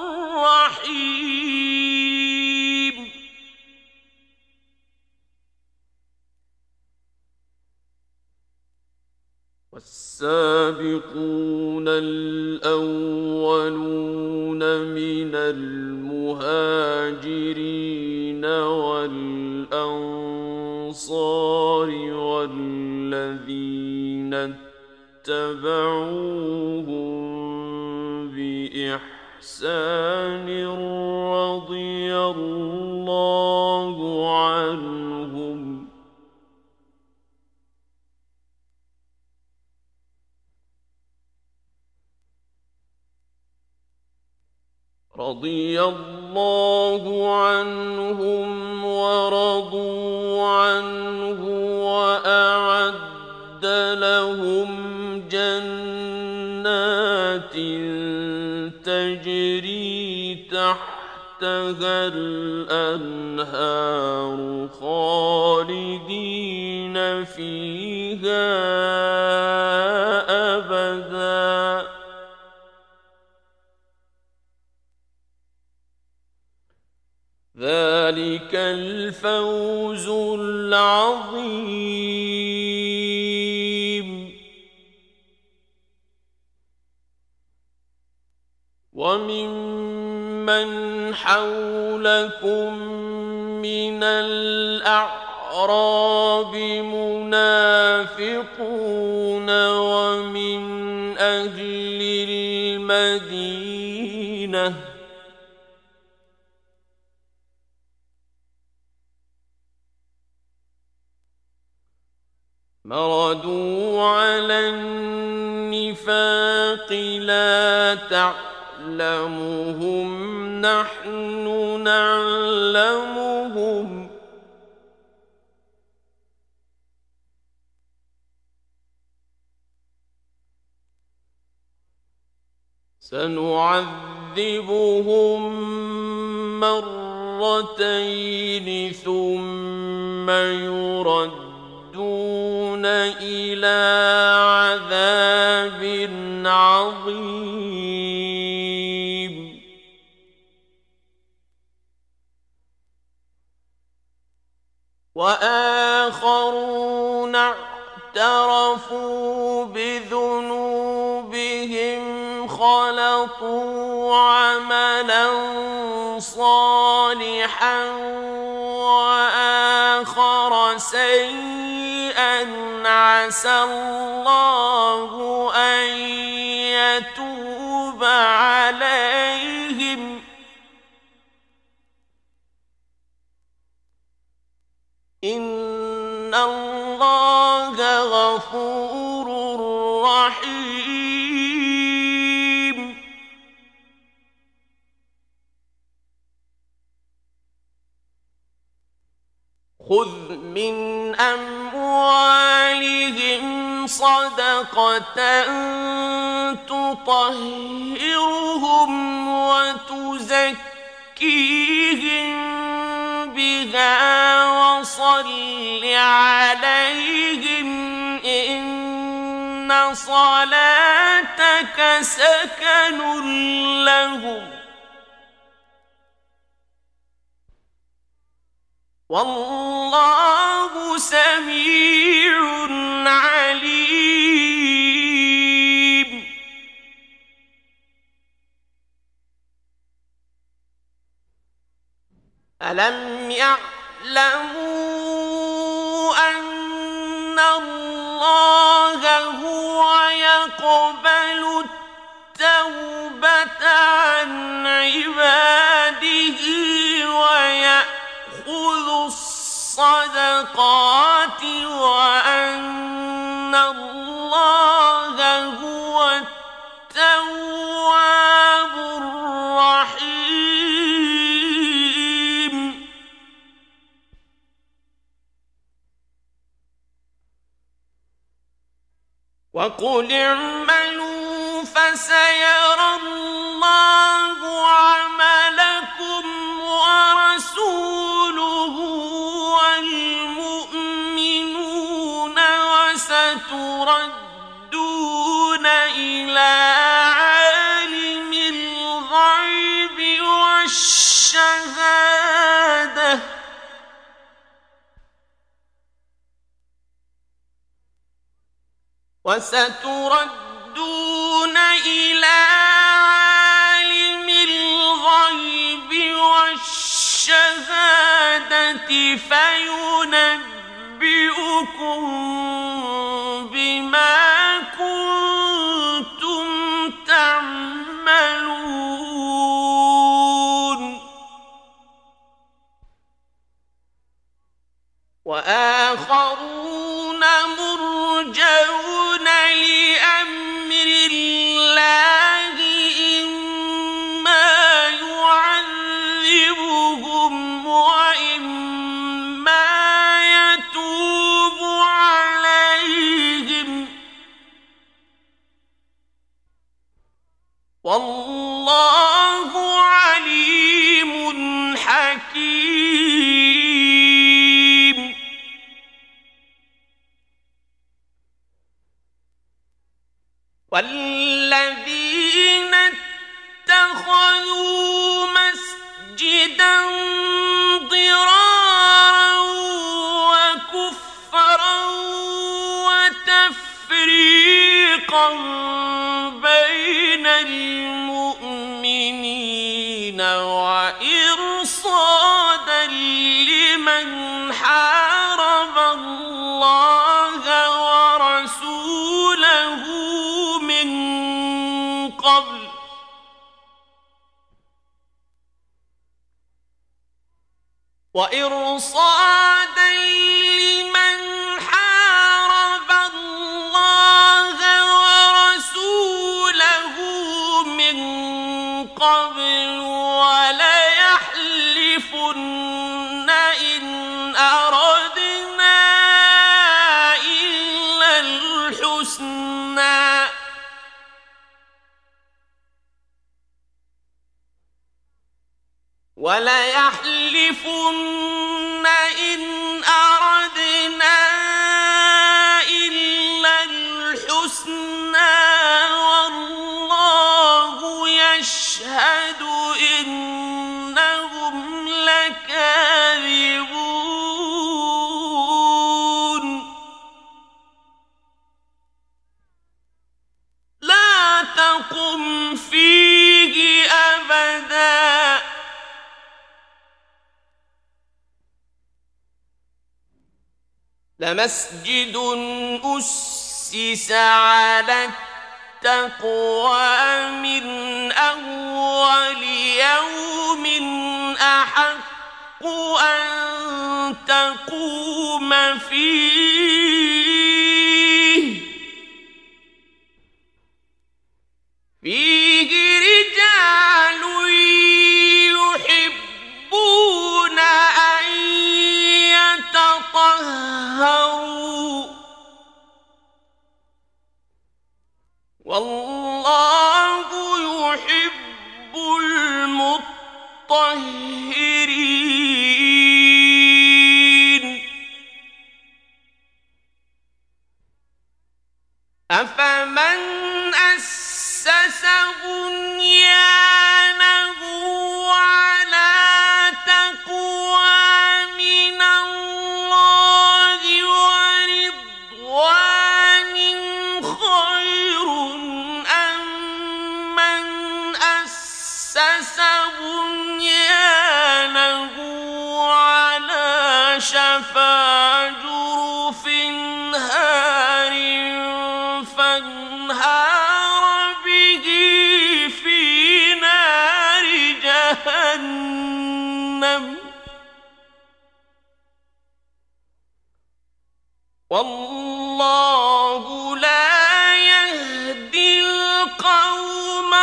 رحيم. والسابقون الأولون من المهاجرين والأنصار والذين اتبعوهم بإحسان رضي الله عنهم رضي الله عنهم ورضوا عنه وأعد لهم جنات تجري تحتها الأنهار خالدين فيها أبداً ذلك الفوز العظيم. وممن حولكم من الأعراب منافقون ومن أهل المدينة مردوا على النفاق لا تعلمهم نحن نعلمهم سنعذبهم مرتين ثم يردون إلى عذاب عظيم وآخرون اعترفوا بذنوبهم خلطوا عملا صالحا وآخر سيئا عسى الله أن يتوب عليهم إن الله غفور رحيم خذ من أموالهم صدقة تطهرهم وتزكيهم بها وصل عليهم إن صلاتك سكن لهم والله سميع عليم ألم يعلموا أن الله هو يقبل التوبة عن عباده ويأخذ الصدقات وأن الله هو التواب الرحيم وقل اعملوا فسيرى الله عملكم ورسوله والمؤمنون وستردون إلى عالم الغيب والشهادة وستردون إلى عالم الغيب والشهادة فينبئكم بما كنتم تعملون وآخرون مرجون لأمر الله إما يعذبهم وإما يتوب عليهم والله عليم حكيم والذين اتخذوا مسجدا ضرارا وكفرا وتفريقا بين المؤمنين وإرصادا لمن حارب الله ورسوله من قبل وإرصادا لمن حارب الله ورسوله من قبل ولا الحسنى وليحلفن إن أردنا إلا الحسنى والله يشهد إنهم لكاذبون لا تقم فيه أبدا لمسجد أسس على التقوى من أول يوم أحق أن تقوم فيه فيه رجال يحبون أن يتطهروا والله يحب المطهرين أفمن أسس بنيانه على تقوى من الله ورضوان خير أم من أسس بنيانه على شفا جرف هار فانهار به في نار جهنم والله لا يهدي القوم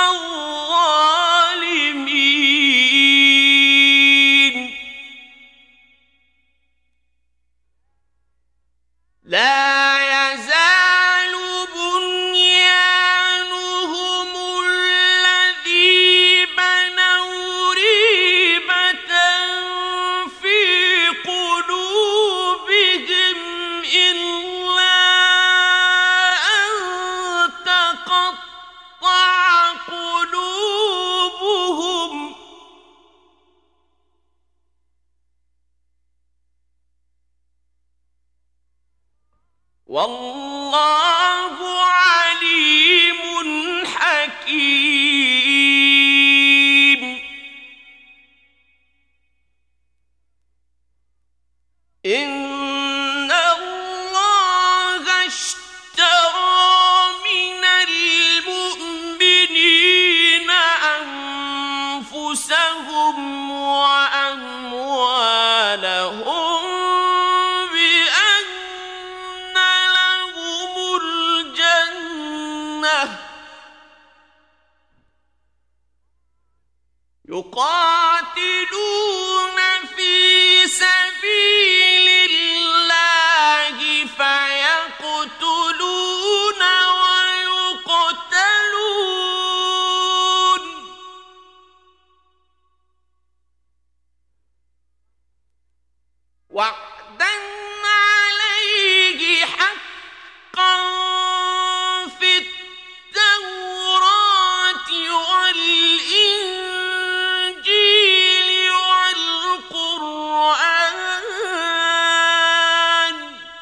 الظالمين لا يزال بنيانهم الذي بنوا ريبة في قلوبهم إلا أن تقطع قلوبهم والله عليم حكيم إن الله اشترى من المؤمنين أنفسهم وأموالهم يقاتلون في سبيل الله فيقتلون ويقتلون وعدا عليه حقا في التوراة والإنجيل والقرآن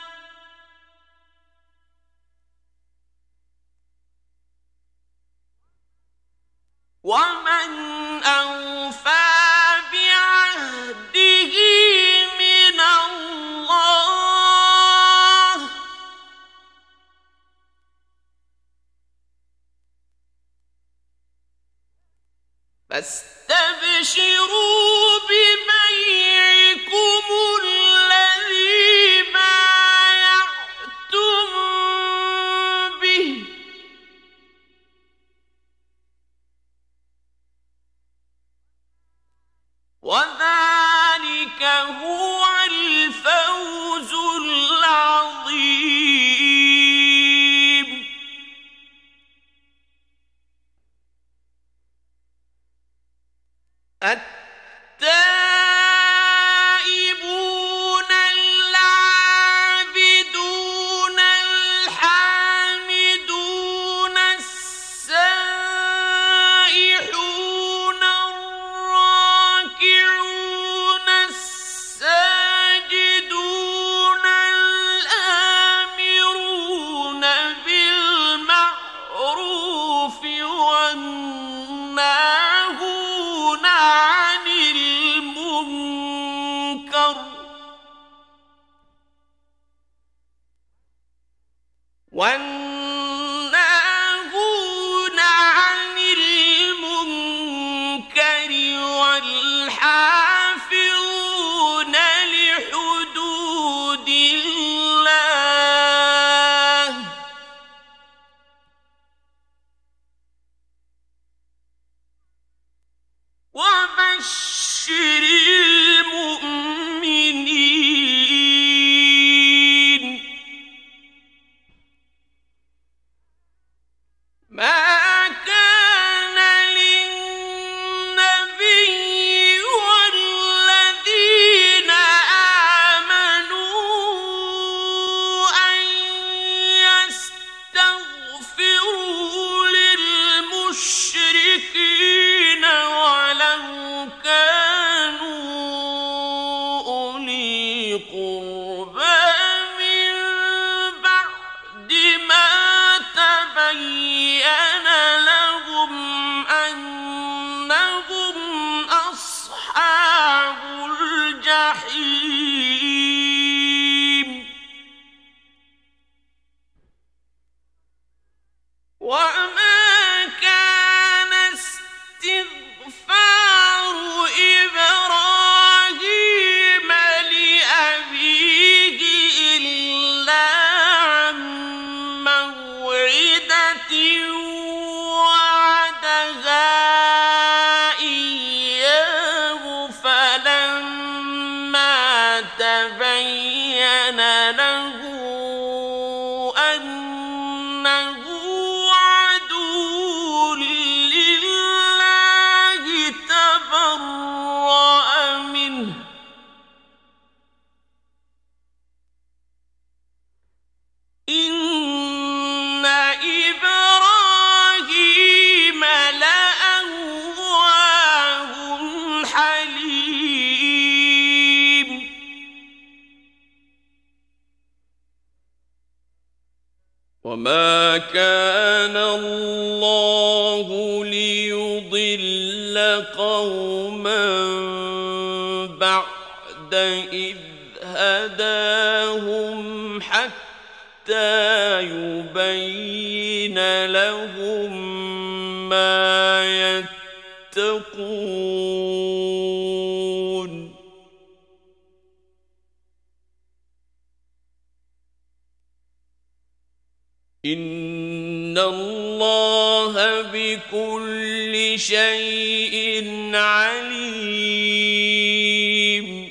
ومن أوفى بعهده من الله فاستبشروا ببيعكم الذي بايعتم به وذلك هو الفوز العظيم التائبون العابدون الحامدون السائحون الراكعون الساجدون الآمرون بالمعروف والناهون عن المنكر والناهون عن المنكر والحافظون لحدود الله وبشر المؤمنين. ما كان للنبي والذين آمنوا أن يستغفروا للمشركين ولو كانوا أولي قربى من بعد ما تبين لهم أنهم أصحاب الجحيم. وما كان استغفار إبراهيم لأبيه إلا عن موعدة وعدها إياه فلما تبين له أنه عدو لله تبرأ منه إن إبراهيم لأواه حليم. وما كان الله ليضل قوما بعد إذ هداهم حتى يبين لهم ما يتقون. إن الله بكل شيء عليم.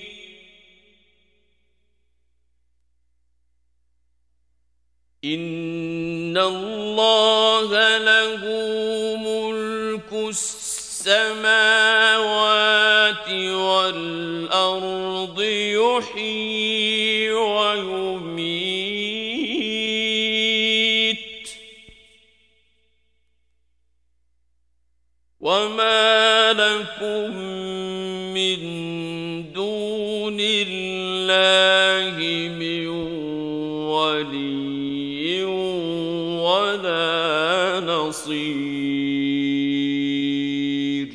إن الله له ملك السماوات والأرض يحيي ويميت وما لكم من دون الله من ولي ولا نصير.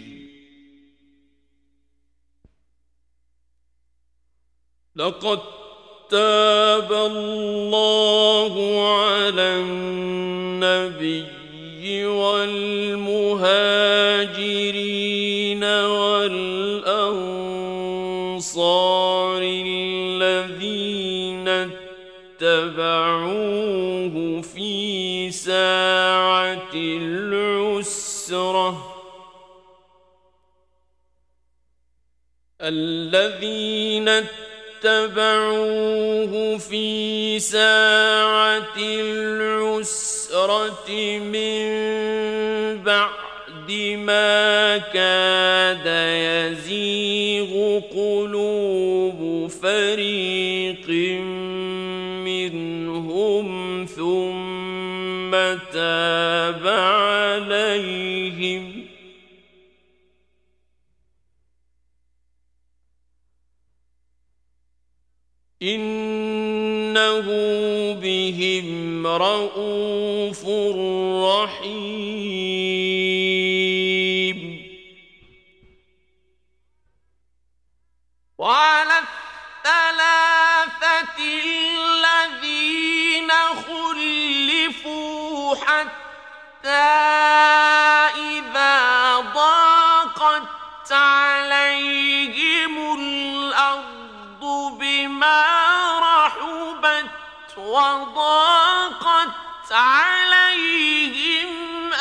لقد تاب الله على النبي والمهاجرين والأنصار الذين اتبعوه في ساعة العسرة الذين اتبعوه في ساعة العسرة من بعد ما كاد يزيغ قلوب فريق منهم ثم تاب عليهم إنه بهم رءوف رحيم. وعلى الثلاثة الذين خلفوا حتى إذا ضاقت عليهم الأرض بما رحبت وضاقت عليهم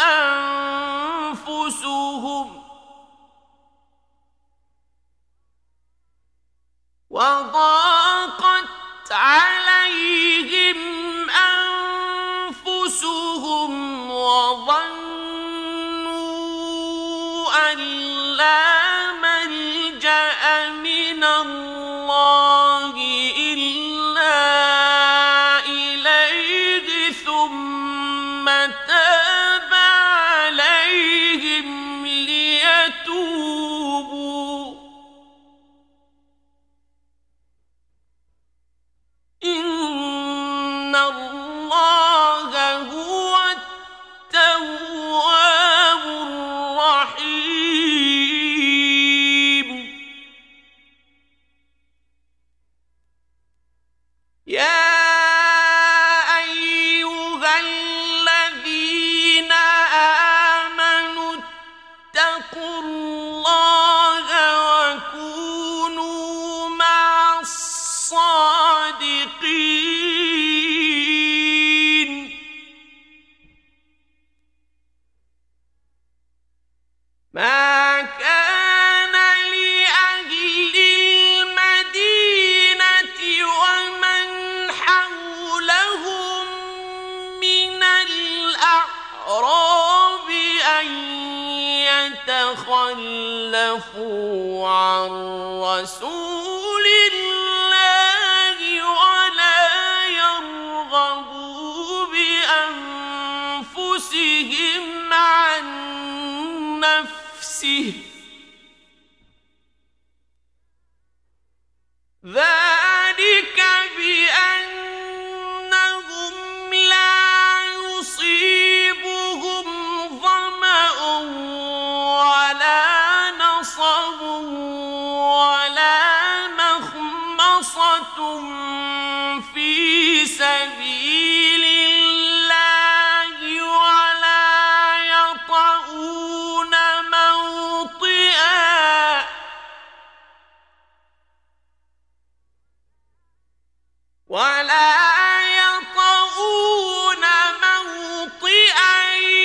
أنفسهم وضاقت عليهم أنفسهم وظنوا أن لا ملجأ من الله إلا إليه ثم تاب عليهم ليتوبوا إن الله هو التواب الرحيم. يا أيها الذين آمنوا اتقوا الله وكونوا مع الصادقين. ما كان لأهل المدينة ومن حولهم من الأعراب أن يتخلفوا عن رسول الله ولا يرغبوا بأنفسهم عن نفسه ذلك بأنهم لا يصيبهم ظمأ ولا نصب ولا مخمصة في سبيل الله ولا يطؤون موطئا ولا يطؤون موطئا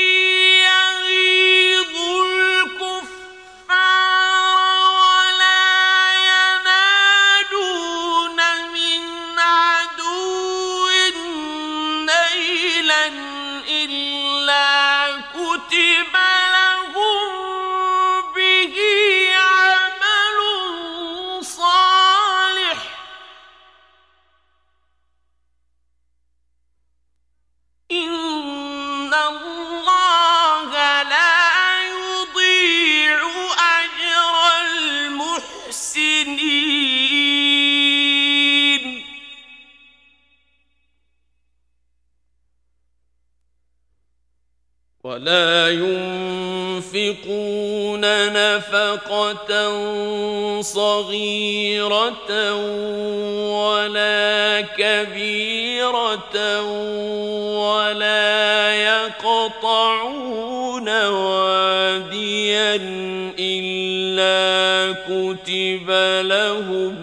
يغيظ الكفار ولا ينالون من عدو نيلا إلا كتب لهم به عمل صالح إن الله لا يضيع أجر المحسنين. ولا ينفقون نفقة صغيرة ولا كبيرة ولا يقطعون واديا إلا كتب لهم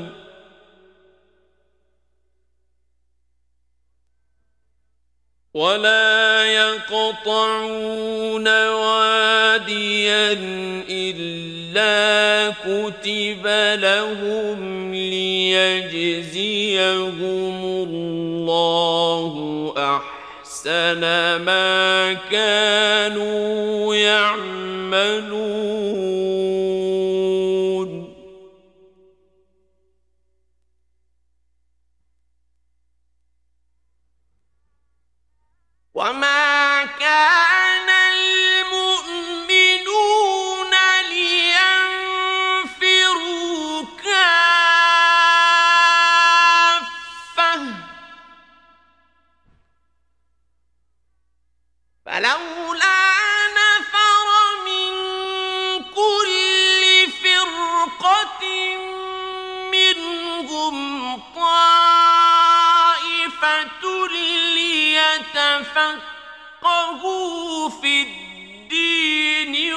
ولا يقطعون واديا إلا كتب لهم ليجزيهم الله أحسن ما كانوا يعملون. يعملون وما كان المؤمنون لينفروا كافة فلولا نفر من كل فرقة منهم طائفة ليتفقهوا في الدين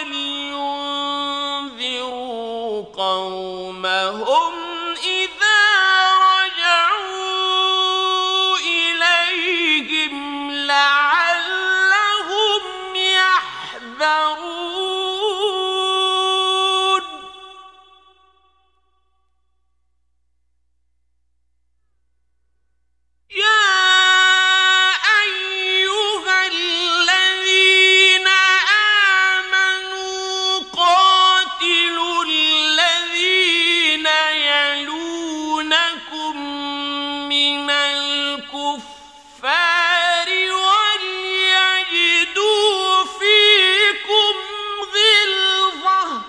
ولينذروا قومهم إذا رجعوا إليهم لعلهم يحذرون يا أيها الذين آمنوا قاتلوا الذين يلونكم من الكفار وليجدوا فيكم غلظة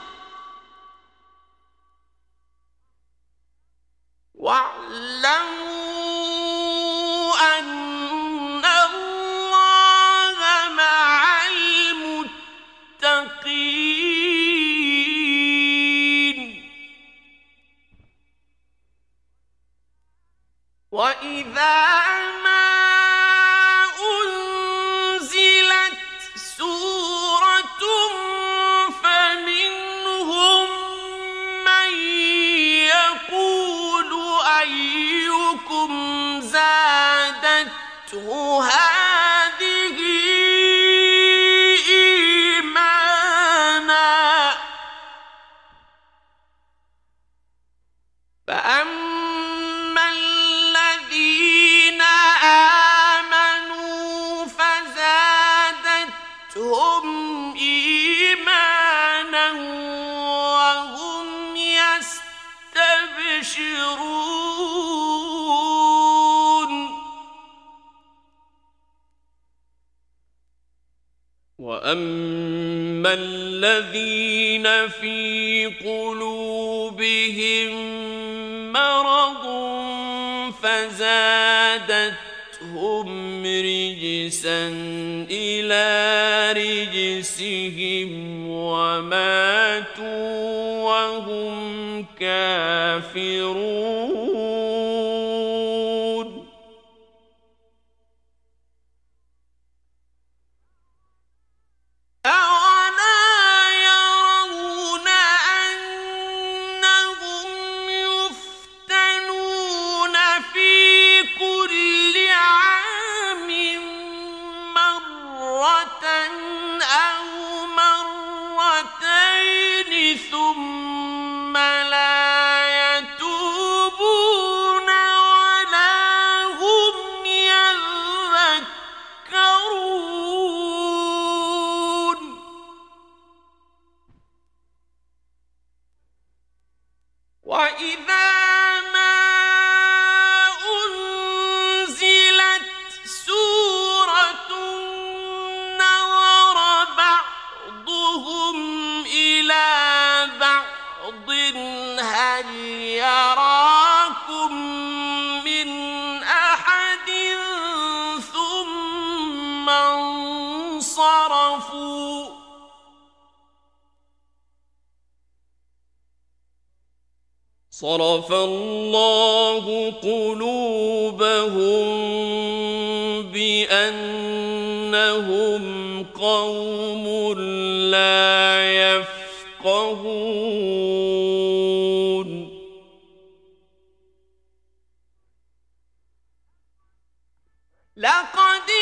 واعلموا أن الله مع المتقين وإذا ما أنزلت سورة فمنهم من يقول أيكم زادته هذه إيمانا فأما الذين آمنوا فزادتهم إيمانا وهم يستبشرون وأما الذين في قلوبهم مرض فزادتهم رجسا إلى رجسهم وماتوا وهم كافرون أولا يرون أنهم يفتنون في كل عام مرة أو مرتين ثم لا يتوبون ولا هم يذكرون وإذا ما أنزلت سورة نظر بعضهم إلى بعض هل يراكم من أحد ثم انصرفوا صرف الله قلوبهم بأنهم قوم لا يفقهون لقد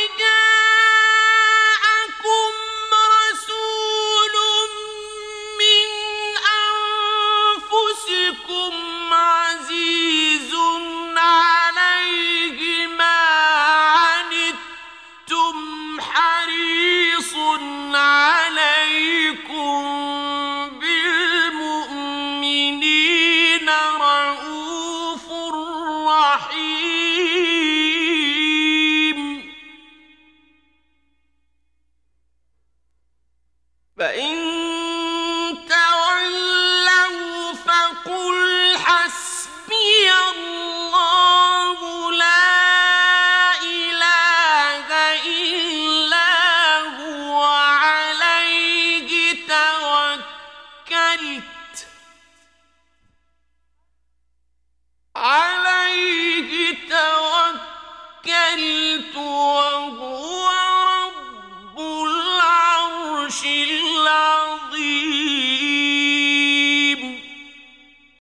جاءكم رسول من أنفسكم عزيز عليه ما عنتم حريص عليكم فإن تولوا فقل حسبي الله لا إله إلا هو عليه توكلت عليه توكلت